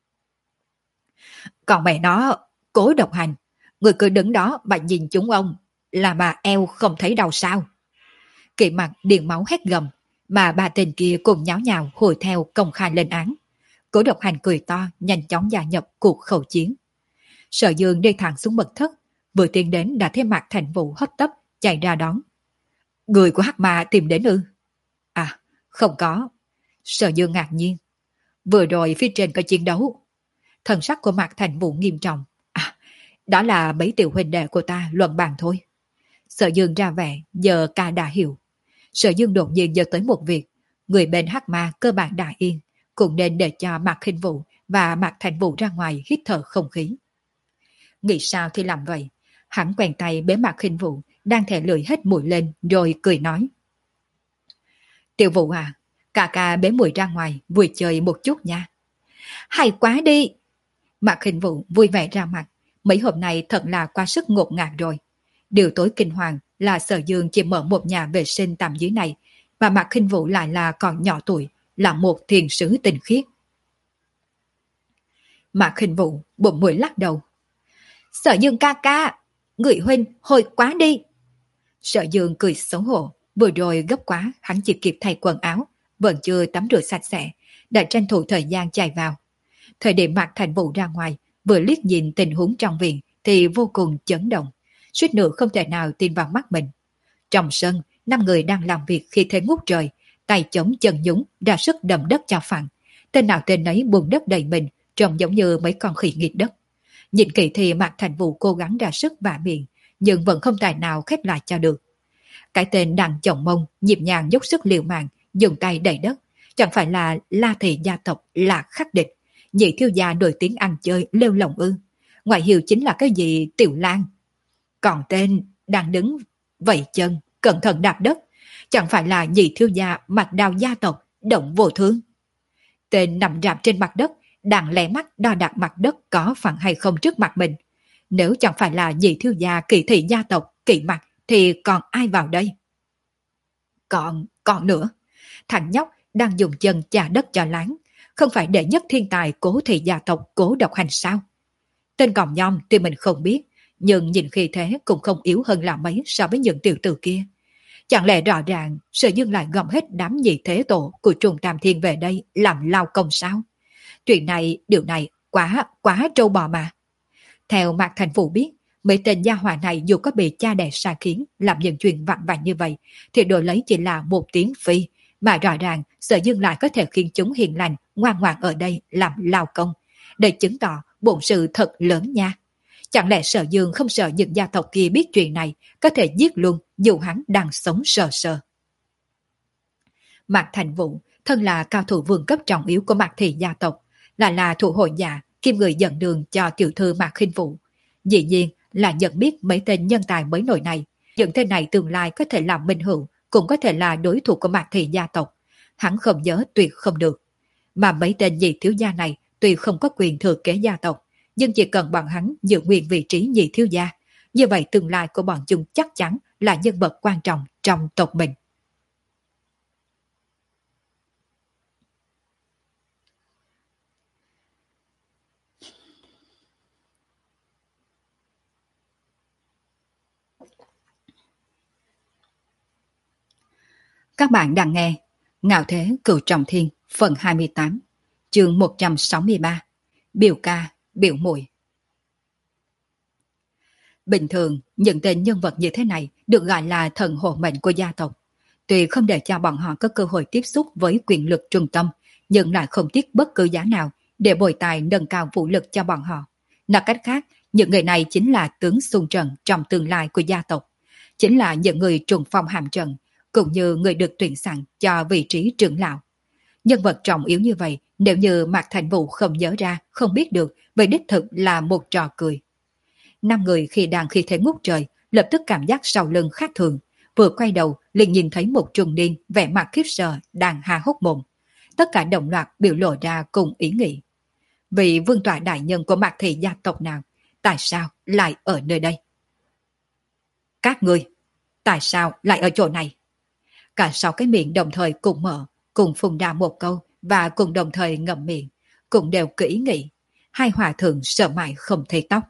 Còn mẹ nó, Cố Độc Hành, người cứ đứng đó mà nhìn chúng ông, là mà eo không thấy đau sao? Kỵ mặt điền máu hét gầm, mà ba tên kia cùng nháo nhào hồi theo công khai lên án. Cố Độc Hành cười to, nhanh chóng gia nhập cuộc khẩu chiến. Sở Dương đi thẳng xuống mật thất, vừa tiến đến đã thấy Mạc Thành Vũ hấp tấp chạy ra đón. Người của Hắc Ma tìm đến ư? À, không có. Sở Dương ngạc nhiên. Vừa rồi phía trên có chiến đấu. Thần sắc của Mạc Thành Vũ nghiêm trọng. À, đó là mấy tiểu huynh đệ của ta luận bàn thôi. Sở Dương ra vẻ, giờ ca đã hiểu. Sở Dương đột nhiên nhớ tới một việc. Người bên Hắc Ma cơ bản đã yên, cũng nên để cho Mạc Khinh Vũ và Mạc Thành Vũ ra ngoài hít thở không khí. Nghĩ sao thì làm vậy. Hắn quèn tay bế Mạc Khinh Vũ, đang thẻ lưỡi hết mũi lên rồi cười nói. Tiểu Vũ à, ca ca bế muội ra ngoài vui chơi một chút nha. Hay quá đi. Mạc Khinh Vũ vui vẻ ra mặt. Mấy hôm nay thật là quá sức ngột ngạt rồi. Điều tối kinh hoàng là Sở Dương chỉ mở một nhà vệ sinh tạm dưới này, mà Mạc Khinh Vũ lại là còn nhỏ tuổi, là một thiền sứ tinh khiết. Mạc Khinh Vũ bụng mũi lắc đầu. Sở Dương ca ca, người huynh hồi quá đi. Sở Dương cười xấu hổ, vừa rồi gấp quá hắn chỉ kịp thay quần áo, vẫn chưa tắm rửa sạch sẽ, đã tranh thủ thời gian chạy vào. Thời điểm Mạc Thành Vũ ra ngoài, vừa liếc nhìn tình huống trong viện thì vô cùng chấn động, suýt nữa không thể nào tin vào mắt mình. Trong sân, năm người đang làm việc khi thế ngút trời, tay chống chân nhúng ra sức đầm đất cho phẳng. Tên nào tên nấy bùn đất đầy mình, trông giống như mấy con khỉ nghịch đất. Nhìn kỹ thì Mạc Thành Vũ cố gắng ra sức vả miệng, nhưng vẫn không tài nào khép lại cho được. Cái tên đang chồng mông, nhịp nhàng dốc sức liều mạng, dùng tay đẩy đất, chẳng phải là La Thị gia tộc là khắc địch, nhị thiếu gia nổi tiếng ăn chơi lêu lồng ư? Ngoại hiệu chính là cái gì Tiểu Lan? Còn tên đang đứng vẫy chân, cẩn thận đạp đất, chẳng phải là nhị thiếu gia Mạch Đào gia tộc Động Vô Thương? Tên nằm rạp trên mặt đất, đang lẻ mắt đo đạc mặt đất có phẳng hay không trước mặt mình. Nếu chẳng phải là nhị thiếu gia Kỳ thị gia tộc Kỵ Mặc thì còn ai vào đây? Còn, còn nữa, thằng nhóc đang dùng chân chà đất cho láng, không phải đệ nhất thiên tài Cố thị gia tộc Cố Độc Hành sao? Tên còng nhom tuy mình không biết, nhưng nhìn khi thế cũng không yếu hơn là mấy so với những tiểu tử kia. Chẳng lẽ rõ ràng Sở Dương lại gom hết đám nhị thế tổ của Trùng Tam Thiên về đây làm lao công sao? Chuyện này, điều này quá, quá trâu bò mà. Theo Mạc Thành Vũ biết, mấy tên gia hỏa này dù có bị cha đẻ xa khiến làm những chuyện vặn vặt như vậy, thì đổi lấy chỉ là một tiếng phi, mà rõ ràng Sở Dương lại có thể khiến chúng hiền lành, ngoan ngoãn ở đây làm lao công, để chứng tỏ bổn sự thật lớn nha. Chẳng lẽ Sở Dương không sợ những gia tộc kia biết chuyện này, có thể giết luôn dù hắn đang sống sờ sờ. Mạc Thành Vũ, thân là cao thủ vương cấp trọng yếu của Mạc thị gia tộc, lại là thủ hội giả, kim người dẫn đường cho tiểu thư Mạc Khinh Vũ. Dĩ nhiên là nhận biết mấy tên nhân tài mới nổi này, những tên này tương lai có thể làm minh hữu, cũng có thể là đối thủ của Mạc thị gia tộc. Hắn không nhớ tuyệt không được. Mà mấy tên nhị thiếu gia này tuy không có quyền thừa kế gia tộc, nhưng chỉ cần bọn hắn giữ nguyên vị trí nhị thiếu gia, như vậy tương lai của bọn chúng chắc chắn là nhân vật quan trọng trong tộc mình. Các bạn đang nghe Ngạo Thế Cửu Trọng Thiên phần hai mươi tám, chương một trăm sáu mươi ba, biểu ca, biểu muội. Bình thường, những tên nhân vật như thế này được gọi là thần hộ mệnh của gia tộc. Tuy không để cho bọn họ có cơ hội tiếp xúc với quyền lực trung tâm, nhưng lại không tiếc bất cứ giá nào để bồi tài nâng cao vũ lực cho bọn họ. Nói cách khác, những người này chính là tướng xung trận trong tương lai của gia tộc, chính là những người trùng phong hàm trận, cũng như người được tuyển sẵn cho vị trí trưởng lão. Nhân vật trọng yếu như vậy, nếu như Mạc Thành Vũ không nhớ ra, không biết được, vậy đích thực là một trò cười. Năm người khi đang khi thế ngút trời, lập tức cảm giác sau lưng khác thường, vừa quay đầu liền nhìn thấy một trung niên vẻ mặt khiếp sợ đang há hốc mồm. Tất cả đồng loạt biểu lộ ra cùng ý nghĩ. Vị vương tọa đại nhân của Mạc thị gia tộc nào, tại sao lại ở nơi đây? Các người, tại sao lại ở chỗ này? Cả sáu cái miệng đồng thời cùng mở, cùng phun ra một câu và cùng đồng thời ngậm miệng, cũng đều kỹ nghĩ. Hai hòa thượng sợ mãi không thấy tóc.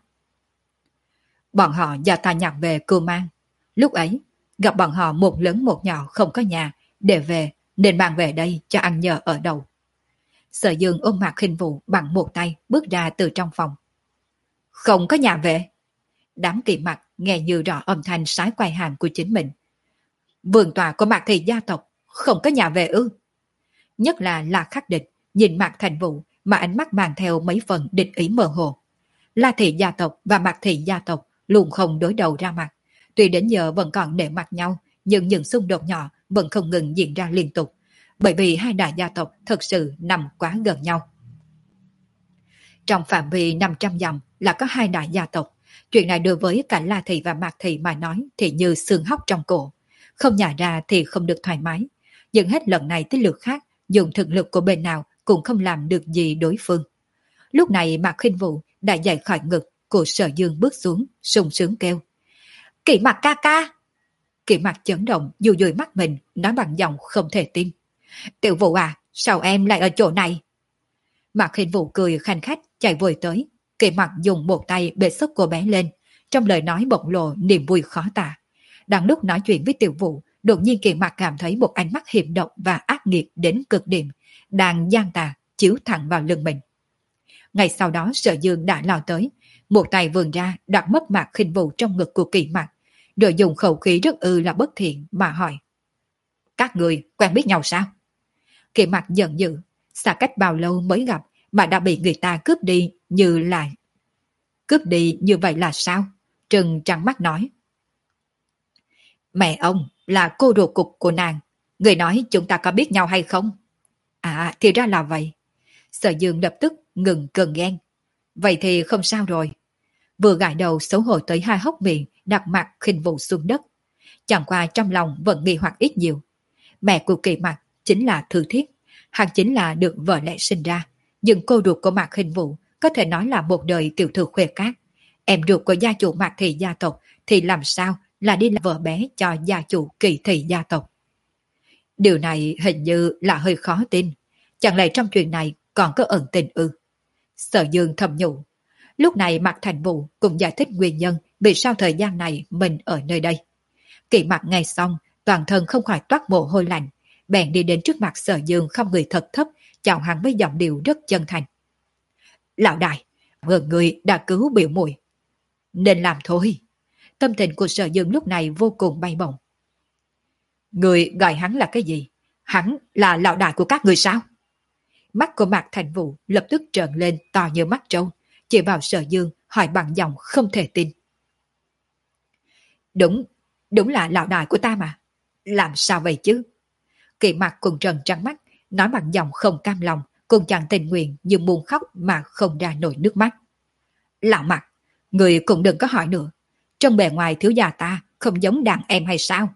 Bọn họ do ta nhặt về Cưu Mang. Lúc ấy, gặp bọn họ một lớn một nhỏ không có nhà, để về nên mang về đây cho ăn nhờ ở đầu. Sở Dương ôm Mạc Khinh Vũ bằng một tay bước ra từ trong phòng. Không có nhà về. Đám Kỵ Mặc nghe như rõ âm thanh sái quai hàm của chính mình. Vườn tòa của Mạc thị gia tộc không có nhà về ư? Nhất là là khắc địch, nhìn Mạc Thành Vũ mà ánh mắt mang theo mấy phần địch ý mơ hồ. La thị gia tộc và Mạc thị gia tộc luôn không đối đầu ra mặt. Tuy đến giờ vẫn còn nể mặt nhau, nhưng những xung đột nhỏ vẫn không ngừng diễn ra liên tục, bởi vì hai đại gia tộc thật sự nằm quá gần nhau. Trong phạm vi năm trăm dặm là có hai đại gia tộc. Chuyện này đối với cả La thị và Mạc thị mà nói thì như xương hóc trong cổ. Không nhả ra thì không được thoải mái. Nhưng hết lần này tới lượt khác, dùng thực lực của bên nào cũng không làm được gì đối phương. Lúc này Mạc Khinh Vũ đã dậy khỏi ngực của Sở Dương bước xuống, sung sướng kêu. Kỵ Mặc ca ca! Kỵ Mặc chấn động, dù dùi mắt mình, nói bằng giọng không thể tin. Tiểu Vũ à, sao em lại ở chỗ này? Mạc Khinh Vũ cười khanh khách chạy vội tới. Kỵ Mặc dùng một tay bế sức cô bé lên, trong lời nói bộc lộ niềm vui khó tả. Đang lúc nói chuyện với Tiểu Vũ, đột nhiên Kỵ Mặc cảm thấy một ánh mắt hiểm độc và ác nghiệt đến cực điểm, đang gian tà chiếu thẳng vào lưng mình. Ngay sau đó Sở Dương đã lao tới, một tay vươn ra đặt mất Mạc Khinh Vũ trong ngực của Kỵ Mặc, rồi dùng khẩu khí rất ư là bất thiện mà hỏi. Các người quen biết nhau sao? Kỵ Mặc giận dữ, xa cách bao lâu mới gặp mà đã bị người ta cướp đi như là... Cướp đi như vậy là sao? Trừng trắng mắt nói. Mẹ ông là cô đồ cục của nàng. Người nói chúng ta có biết nhau hay không? À thì ra là vậy. Sở Dương lập tức ngừng cơn ghen. Vậy thì không sao rồi. Vừa gãi đầu xấu hổ tới hai hốc miệng, đặt Mạc Khinh Vũ xuống đất. Chẳng qua trong lòng vẫn nghi hoặc ít nhiều. Mẹ của Kỵ Mặc chính là Thư Thiết. Hắn chính là được vợ lẽ sinh ra. Nhưng cô ruột của Mạc Khinh Vũ có thể nói là một đời tiểu thư khuê cát. Em ruột của gia chủ Mạc Thị gia tộc thì làm sao là đi làm vợ bé cho gia chủ Kỳ Thị gia tộc. Điều này hình như là hơi khó tin. Chẳng lẽ trong chuyện này còn có ẩn tình ư? Sở Dương thầm nhủ. Lúc này Mạc Thành Vũ cũng giải thích nguyên nhân vì sao thời gian này mình ở nơi đây. Kỳ Mạc nghe xong, toàn thân không khỏi toát mồ hôi lạnh, bèn đi đến trước mặt Sở Dương không người thật thấp, chào hắn với giọng điệu rất chân thành. Lão đại, ngờ người đã cứu biểu muội, nên làm thôi. Tâm tình của Sở Dương lúc này vô cùng bay bổng. Người gọi hắn là cái gì? Hắn là lão đại của các người sao? Mắt của Mạc Thành Vũ lập tức trợn lên to như mắt trâu, chỉ vào Sở Dương hỏi bằng giọng không thể tin. Đúng, đúng là lão đại của ta mà. Làm sao vậy chứ? Kỳ Mạc cùng trần trắng mắt, nói bằng giọng không cam lòng, cùng chẳng tình nguyện nhưng muốn khóc mà không ra nổi nước mắt. Lão Mạc, người cũng đừng có hỏi nữa. Trong bề ngoài thiếu gia ta không giống đàn em hay sao?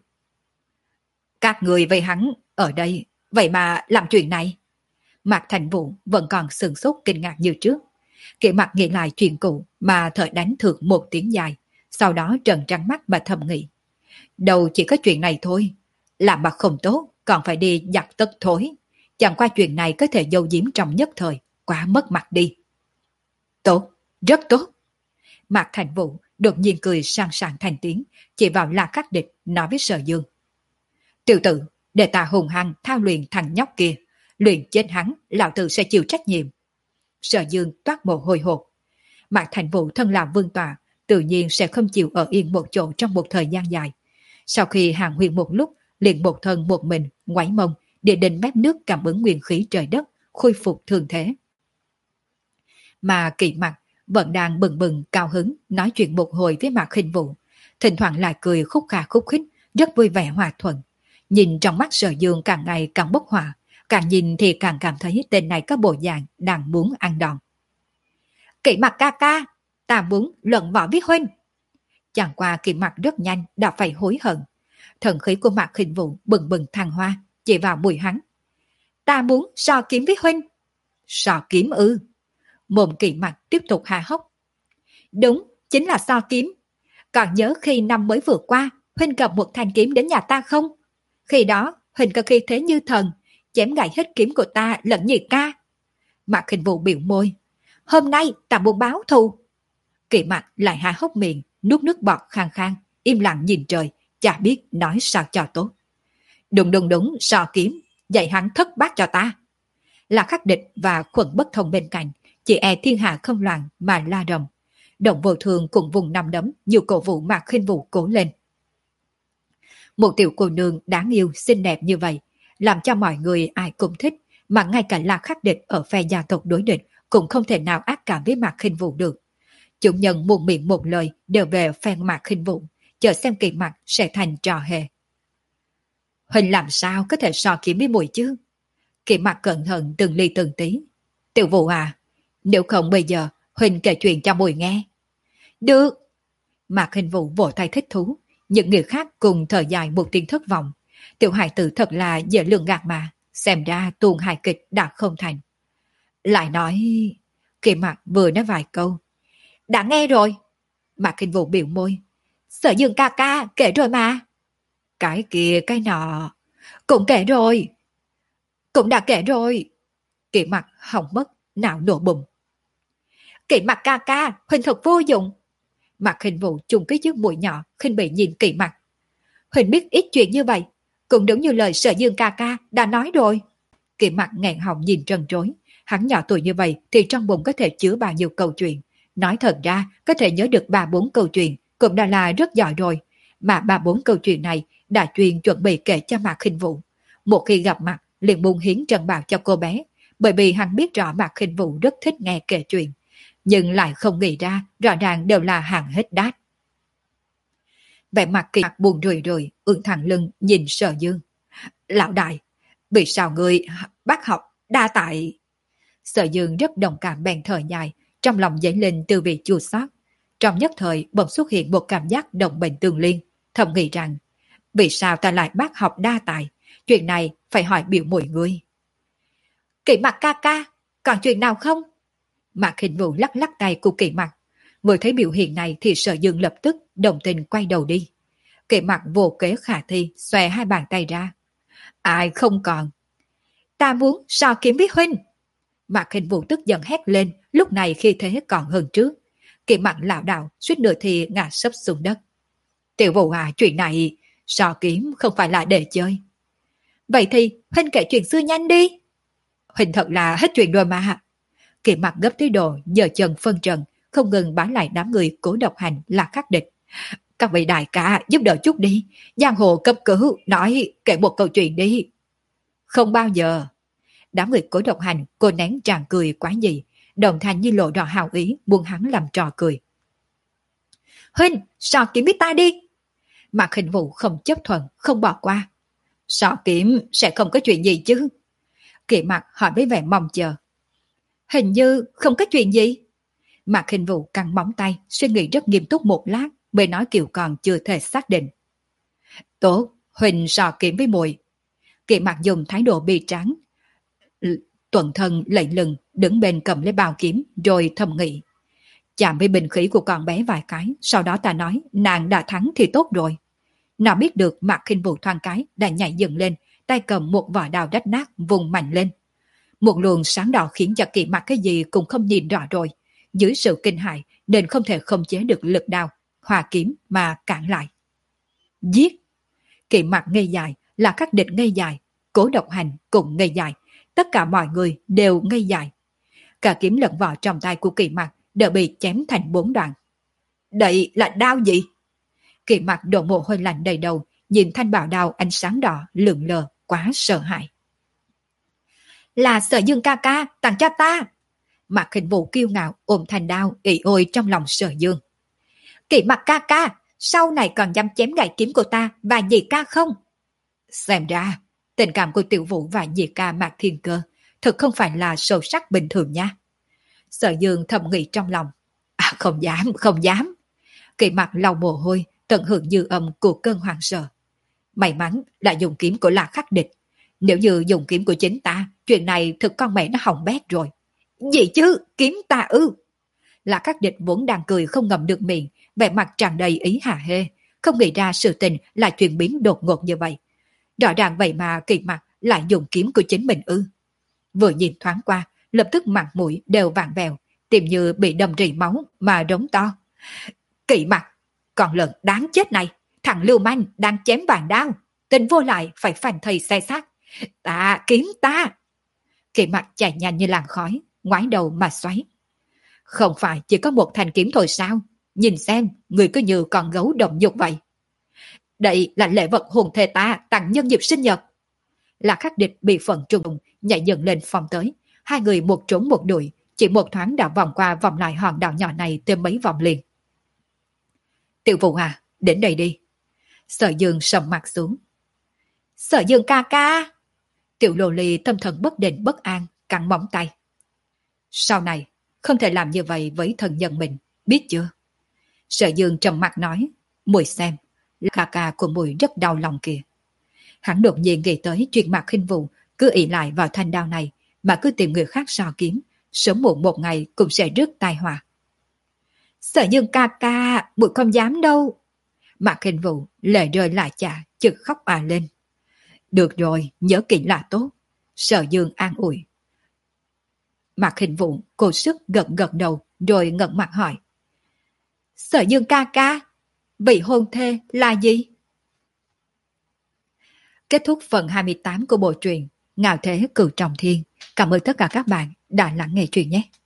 Các người với hắn ở đây, vậy mà làm chuyện này. Mạc Thành Vũ vẫn còn sửng sốt kinh ngạc như trước. Kỳ Mạc nghĩ lại chuyện cũ mà thở đánh thượng một tiếng dài, sau đó trần trắng mắt mà thầm nghĩ. Đâu chỉ có chuyện này thôi, làm mà không tốt còn phải đi giặt tất thối. Chẳng qua chuyện này có thể giấu giếm trong nhất thời, quá mất mặt đi. Tốt, rất tốt. Mạc Thành Vũ đột nhiên cười sang sảng thành tiếng, chỉ vào La Khắc Địch nói với Sở Dương. Tiểu tử, để ta hùng hăng thao luyện thằng nhóc kia, luyện chết hắn, lão tử sẽ chịu trách nhiệm. Sở Dương toát mồ hôi hột. Mạc Thành Vũ thân làm vương tọa, tự nhiên sẽ không chịu ở yên một chỗ trong một thời gian dài. Sau khi hàng huyền một lúc, liền một thân một mình, ngoáy mông, để đến mép nước cảm ứng nguyên khí trời đất, khôi phục thường thế. Mà Kỳ Mạc vẫn đang bừng bừng cao hứng nói chuyện một hồi với Mạc Khinh Vũ, thỉnh thoảng lại cười khúc khà khúc khích, rất vui vẻ hòa thuận. Nhìn trong mắt Sở Dương càng ngày càng bốc hỏa, càng nhìn thì càng cảm thấy tên này có bộ dạng đang muốn ăn đòn. Kỳ Mạc ca ca, ta muốn luận võ với huynh. Chẳng qua Kỳ Mạc rất nhanh đã phải hối hận. Thần khí của Mạc Khinh Vũ bừng bừng thăng hoa, chỉ vào mũi hắn. Ta muốn so kiếm với huynh. So kiếm ư? Mồm Kỳ Mạc tiếp tục há hốc. Đúng, chính là so kiếm. Còn nhớ khi năm mới vừa qua, huynh cầm một thanh kiếm đến nhà ta không? Khi đó, huynh có khi thế như thần, chém gãy hết kiếm của ta lẫn nhị ca. Mạc Khinh Vũ biểu môi. Hôm nay ta muốn báo thù. Kỳ Mạc lại há hốc miệng, nuốt nước bọt khang khang, im lặng nhìn trời, chả biết nói sao cho tốt. Đúng đúng đúng, so kiếm, dạy hắn thất bát cho ta. Là Khắc Địch và Khuẩn Bất Thông bên cạnh, chỉ e thiên hạ không loạn mà la rầm. Động Vô Thường cùng vùng nằm đấm nhiều cổ vũ Mạc Khinh Vũ cố lên. Một tiểu cô nương đáng yêu xinh đẹp như vậy, làm cho mọi người ai cũng thích, mà ngay cả La Khắc Địch ở phe gia tộc đối địch cũng không thể nào ác cảm với Mạc Khinh Vũ được. Chủ nhân một miệng một lời đều về phe Mạc Khinh Vũ, chờ xem Kỳ Mạc sẽ thành trò hề. Huỳnh làm sao có thể so kiếm với muội chứ? Kỳ Mạc cẩn thận từng ly từng tí. Tiểu Vũ à, nếu không bây giờ Huỳnh kể chuyện cho muội nghe. Được. Mạc Khinh Vũ vỗ tay thích thú, những người khác cùng thở dài một tiếng thất vọng. Tiểu hài tử thật là dễ lường gạt mà, xem ra tuồng hài kịch đã không thành. Lại nói... Kỳ Mạc vừa nói vài câu. Đã nghe rồi. Mạc Khinh Vũ biểu môi. Sở Dương ca ca kể rồi mà. Cái kia cái nọ. Cũng kể rồi. Cũng đã kể rồi. Kỳ Mạc hỏng mất, não nổ bùng. Kỳ Mạc ca ca, Huỳnh thật vô dụng. Mạc Khinh Vũ trùng cái chiếc mũi nhỏ khinh bỉ nhìn Kỳ Mạc. Huỳnh biết ít chuyện như vậy, cũng đúng như lời Sở Dương ca ca đã nói rồi. Kỳ Mạc nghẹn họng nhìn trần trối. Hắn nhỏ tuổi như vậy thì trong bụng có thể chứa bao nhiêu câu chuyện. Nói thật ra, có thể nhớ được ba bốn câu chuyện cũng đã là rất giỏi rồi. Mà ba bốn câu chuyện này đã truyền chuẩn bị kể cho Mạc Khinh Vũ. Một khi gặp mặt, liền buông hiến trần bạc cho cô bé, bởi vì hắn biết rõ Mạc Khinh Vũ rất thích nghe kể chuyện, nhưng lại không nghĩ ra rõ ràng đều là hàng hết đát. Vẻ mặt Kỳ Mạc buồn rười rười, ưỡn thẳng lưng nhìn Sở Dương. Lão đại, vì sao người bác học đa tại... Sở Dương rất đồng cảm bèn thở dài, trong lòng dấy lên từ vị chua xót. Trong nhất thời bỗng xuất hiện một cảm giác đồng bệnh tương liên, thầm nghĩ rằng vì sao ta lại bác học đa tài, chuyện này phải hỏi biểu muội ngươi. Kỳ Mạc ca ca, còn chuyện nào không? Mạc Khinh Vũ lắc lắc tay của Kỳ Mặc. Vừa thấy biểu hiện này thì Sở Dương lập tức đồng tình quay đầu đi. Kỳ Mặc vô kế khả thi, xòe hai bàn tay ra. Ai không còn. Ta muốn so kiếm với huynh. Mạc Khinh Vũ tức giận hét lên, lúc này khi thế còn hơn trước. Kỳ Mặc lảo đảo, suýt nửa thì ngã sấp xuống đất. Tiểu Vũ à, chuyện này so kiếm không phải là để chơi. Vậy thì huynh kể chuyện xưa nhanh đi. Huynh thật là hết chuyện rồi mà. Kỳ Mặc gấp tới độ giờ chân phân trần, không ngừng bá lại đám người Cố Độc Hành là khắc địch. Các vị đại ca giúp đỡ chút đi. Giang hồ cấp cứu, nói kể một câu chuyện đi. Không bao giờ. Đám người Cố Độc Hành cô nén tràn cười quá gì, đồng thanh như lộ rõ hào ý muốn hắn làm trò cười. Huynh, so kiếm với ta đi. Mạc Khinh Vũ không chấp thuận, không bỏ qua. So kiếm sẽ không có chuyện gì chứ? Kỳ Mặc hỏi với vẻ mong chờ. Hình như không có chuyện gì. Mạc Khinh Vũ căng móng tay, suy nghĩ rất nghiêm túc một lát, mới nói kiểu còn chưa thể xác định. Tốt, Huỳnh so kiếm với muội. Kỳ Mặc dùng thái độ bi tráng, tuần thân lạnh lừng, đứng bên cầm lấy bao kiếm, rồi thầm nghĩ. Chạm với bình khí của con bé vài cái, sau đó ta nói nàng đã thắng thì tốt rồi. Nào biết được Mạc Khinh Vũ thoáng cái đã nhảy dựng lên, tay cầm một vỏ đao rách nát vùng mạnh lên. Một luồng sáng đỏ khiến cho Kỳ Mặc cái gì cũng không nhìn rõ rồi. Dưới sự kinh hãi nên không thể khống chế được lực đao, hòa kiếm mà cản lại. Giết! Kỳ Mặc ngây dài, là các địch ngây dài, Cố Độc Hành cũng ngây dài, tất cả mọi người đều ngây dài. Cả kiếm lẫn vỏ trong tay của Kỳ Mặc đều bị chém thành bốn đoạn. Đây là đao gì? Kỳ Mặc đổ mồ hôi lạnh đầy đầu, nhìn thanh bảo đao ánh sáng đỏ lượn lờ, quá sợ hãi. Là Sở Dương ca ca tặng cho ta. Mạc Khinh Vũ kiêu ngạo ôm thanh đao ỉ ôi trong lòng Sở Dương. Kỳ Mặc ca ca, sau này còn dám chém gãy kiếm của ta và dì ca không? Xem ra tình cảm của Tiểu Vũ và dì ca Mạc Thiên Cơ thực không phải là sâu sắc bình thường nha. Sở Dương thầm nghĩ trong lòng. À, không dám, không dám. Kỳ Mặc lau mồ hôi, tận hưởng dư âm của cơn hoảng sợ. May mắn đã dùng kiếm của La Khắc địch. Nếu như dùng kiếm của chính ta, chuyện này thực con mẹ nó hỏng bét rồi. Gì chứ, kiếm ta ư? La Khắc địch vốn đang cười không ngậm được miệng, vẻ mặt tràn đầy ý hả hê, không nghĩ ra sự tình là chuyển biến đột ngột như vậy. Rõ ràng vậy mà Kỳ Mặc lại dùng kiếm của chính mình ư? Vừa nhìn thoáng qua, lập tức mặt mũi đều vàng vèo, tìm như bị đâm rỉ máu mà rống to. Kỳ Mặc, con lợn đáng chết này, thằng lưu manh đang chém vàng đao, tình vô lại phải phanh thây xe xác. Ta, kiếm ta! Kỳ Mặc chạy nhanh như làn khói, ngoái đầu mà xoáy. Không phải chỉ có một thanh kiếm thôi sao? Nhìn xem, người cứ như con gấu đồng nhục vậy. Đây là lễ vật hồn thề ta tặng nhân dịp sinh nhật. Là Khắc địch bị phần trùng nhảy dựng lên phòng tới. Hai người một trốn một đuổi, chỉ một thoáng đã vòng qua vòng lại hòn đảo nhỏ này thêm mấy vòng liền. Tiểu Vũ à, đến đây đi. Sở Dương sầm mặt xuống. Sở Dương ca ca! Tiểu Lô Ly tâm thần bất định bất an, cắn móng tay. Sau này, không thể làm như vậy với thân nhân mình, biết chưa? Sở Dương trầm mặt nói, muội xem, ca ca của muội rất đau lòng kìa. Hắn đột nhiên nghĩ tới chuyện Mạc Khinh Vũ cứ ỷ lại vào thanh đao này mà cứ tìm người khác so kiếm, sớm muộn một ngày cũng sẽ rước tai họa. Sở Dương ca ca, muội không dám đâu. Mạc Khinh Vũ lệ rơi lại chả, chực khóc à lên. Được rồi, nhớ kỹ là tốt. Sở Dương an ủi. Mạc Khinh Vũ cố sức gật gật đầu rồi ngẩng mặt hỏi. Sở Dương ca ca, vị hôn thê là gì? Kết thúc phần hai mươi tám của bộ truyện Ngạo Thế Cửu Trọng Thiên. Cảm ơn tất cả các bạn đã lắng nghe truyện nhé.